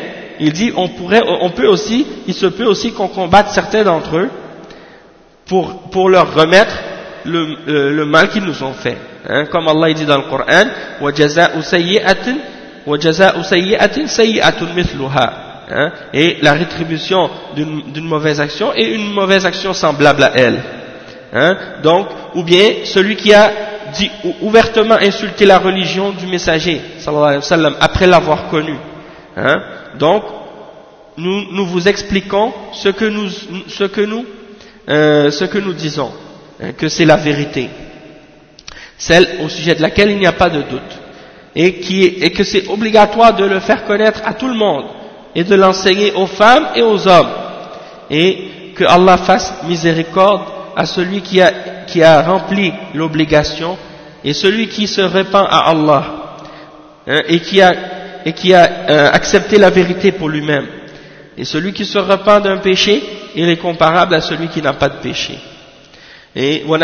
il se peut aussi qu'on combatte certains d'entre eux pour leur remettre le mal qu'ils nous ont fait. Hein, comme Allah dit dans le Coran, وَجَزَاءُ سَيِّئَةٍ سَيِّئَةٌ مِثْلُهَا. Hein, et la rétribution d'une mauvaise action et une mauvaise action semblable à elle. Hein, donc, ou bien celui qui a dit ouvertement insulté la religion du messager, sallallahu alayhi wa sallam, après l'avoir connu. Hein, donc, nous vous expliquons ce que nous disons, hein, que c'est la vérité, celle au sujet de laquelle il n'y a pas de doute, et que c'est obligatoire de le faire connaître à tout le monde, et de l'enseigner aux femmes et aux hommes, et que Allah fasse miséricorde à celui qui a rempli l'obligation, et celui qui se répand à Allah, hein, et qui a accepté la vérité pour lui-même. Et celui qui se repent d'un péché, il est comparable à celui qui n'a pas de péché. Et on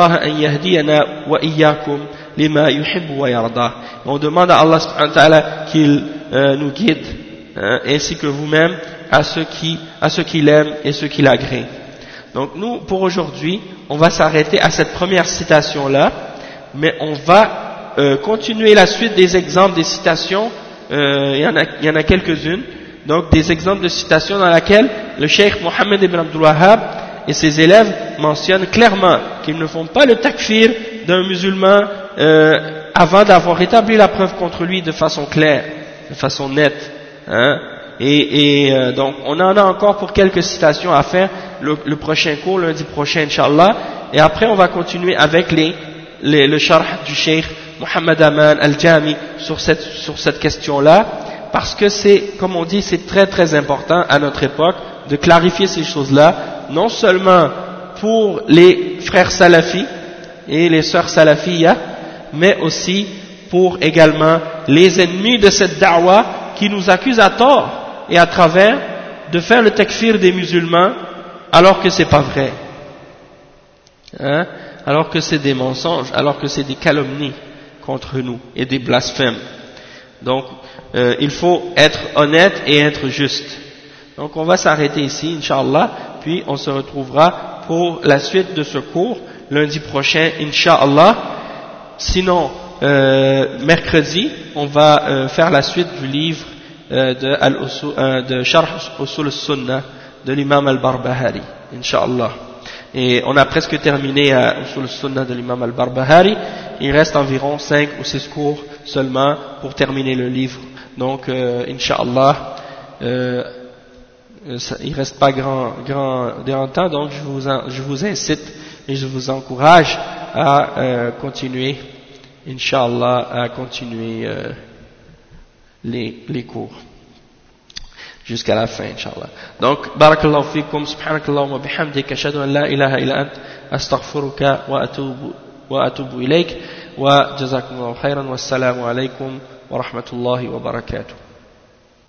demande à Allah subhanahu wa ta'ala qu'il nous guide, hein, ainsi que vous-même, à ce qu'il aime et ce qu'il agrée. Donc nous, pour aujourd'hui, on va s'arrêter à cette première citation-là, mais on va continuer la suite des exemples des citations. Il y en a quelques-unes, donc des exemples de citations dans lesquelles le Cheikh Mohammed ibn Abdul Wahhab et ses élèves mentionnent clairement qu'ils ne font pas le takfir d'un musulman avant d'avoir établi la preuve contre lui de façon claire, de façon nette, hein. Donc on en a encore pour quelques citations à faire le prochain cours, lundi prochain Inch'Allah, et après on va continuer avec le sharh du Cheikh Mohammed Aman Al-Jami sur cette question-là, parce que c'est, comme on dit, c'est très très important à notre époque de clarifier ces choses-là, non seulement pour les frères salafis et les sœurs salafiyas, mais aussi pour également les ennemis de cette da'wa qui nous accusent à tort et à travers de faire le takfir des musulmans alors que c'est pas vrai, hein? Alors que c'est des mensonges, alors que c'est des calomnies contre nous et des blasphèmes. Donc il faut être honnête et être juste. Donc on va s'arrêter ici Inch'Allah, puis on se retrouvera pour la suite de ce cours lundi prochain Inch'Allah. Sinon mercredi on va faire la suite du livre de Sharh Usul al-Sunnah de l'imam al-Barbahari, Inch'Allah. Et on a presque terminé Usul al-Sunnah de l'imam al-Barbahari. Il reste environ 5 ou 6 cours seulement pour terminer le livre. Donc Inch'Allah, il reste pas grand temps, donc je vous incite et je vous encourage à continuer, Inch'Allah, à continuer les cours jusqu'à la fin, Inch'Allah. Donc, barakallahu fikum, subhanakallahumma bihamdika, ashhadu an la ilaha illa ant, astaghfiruka wa atubu ilayk, wa jazakumullahu khairan, wassalamu alaykum wa rahmatullahi wa barakatuh.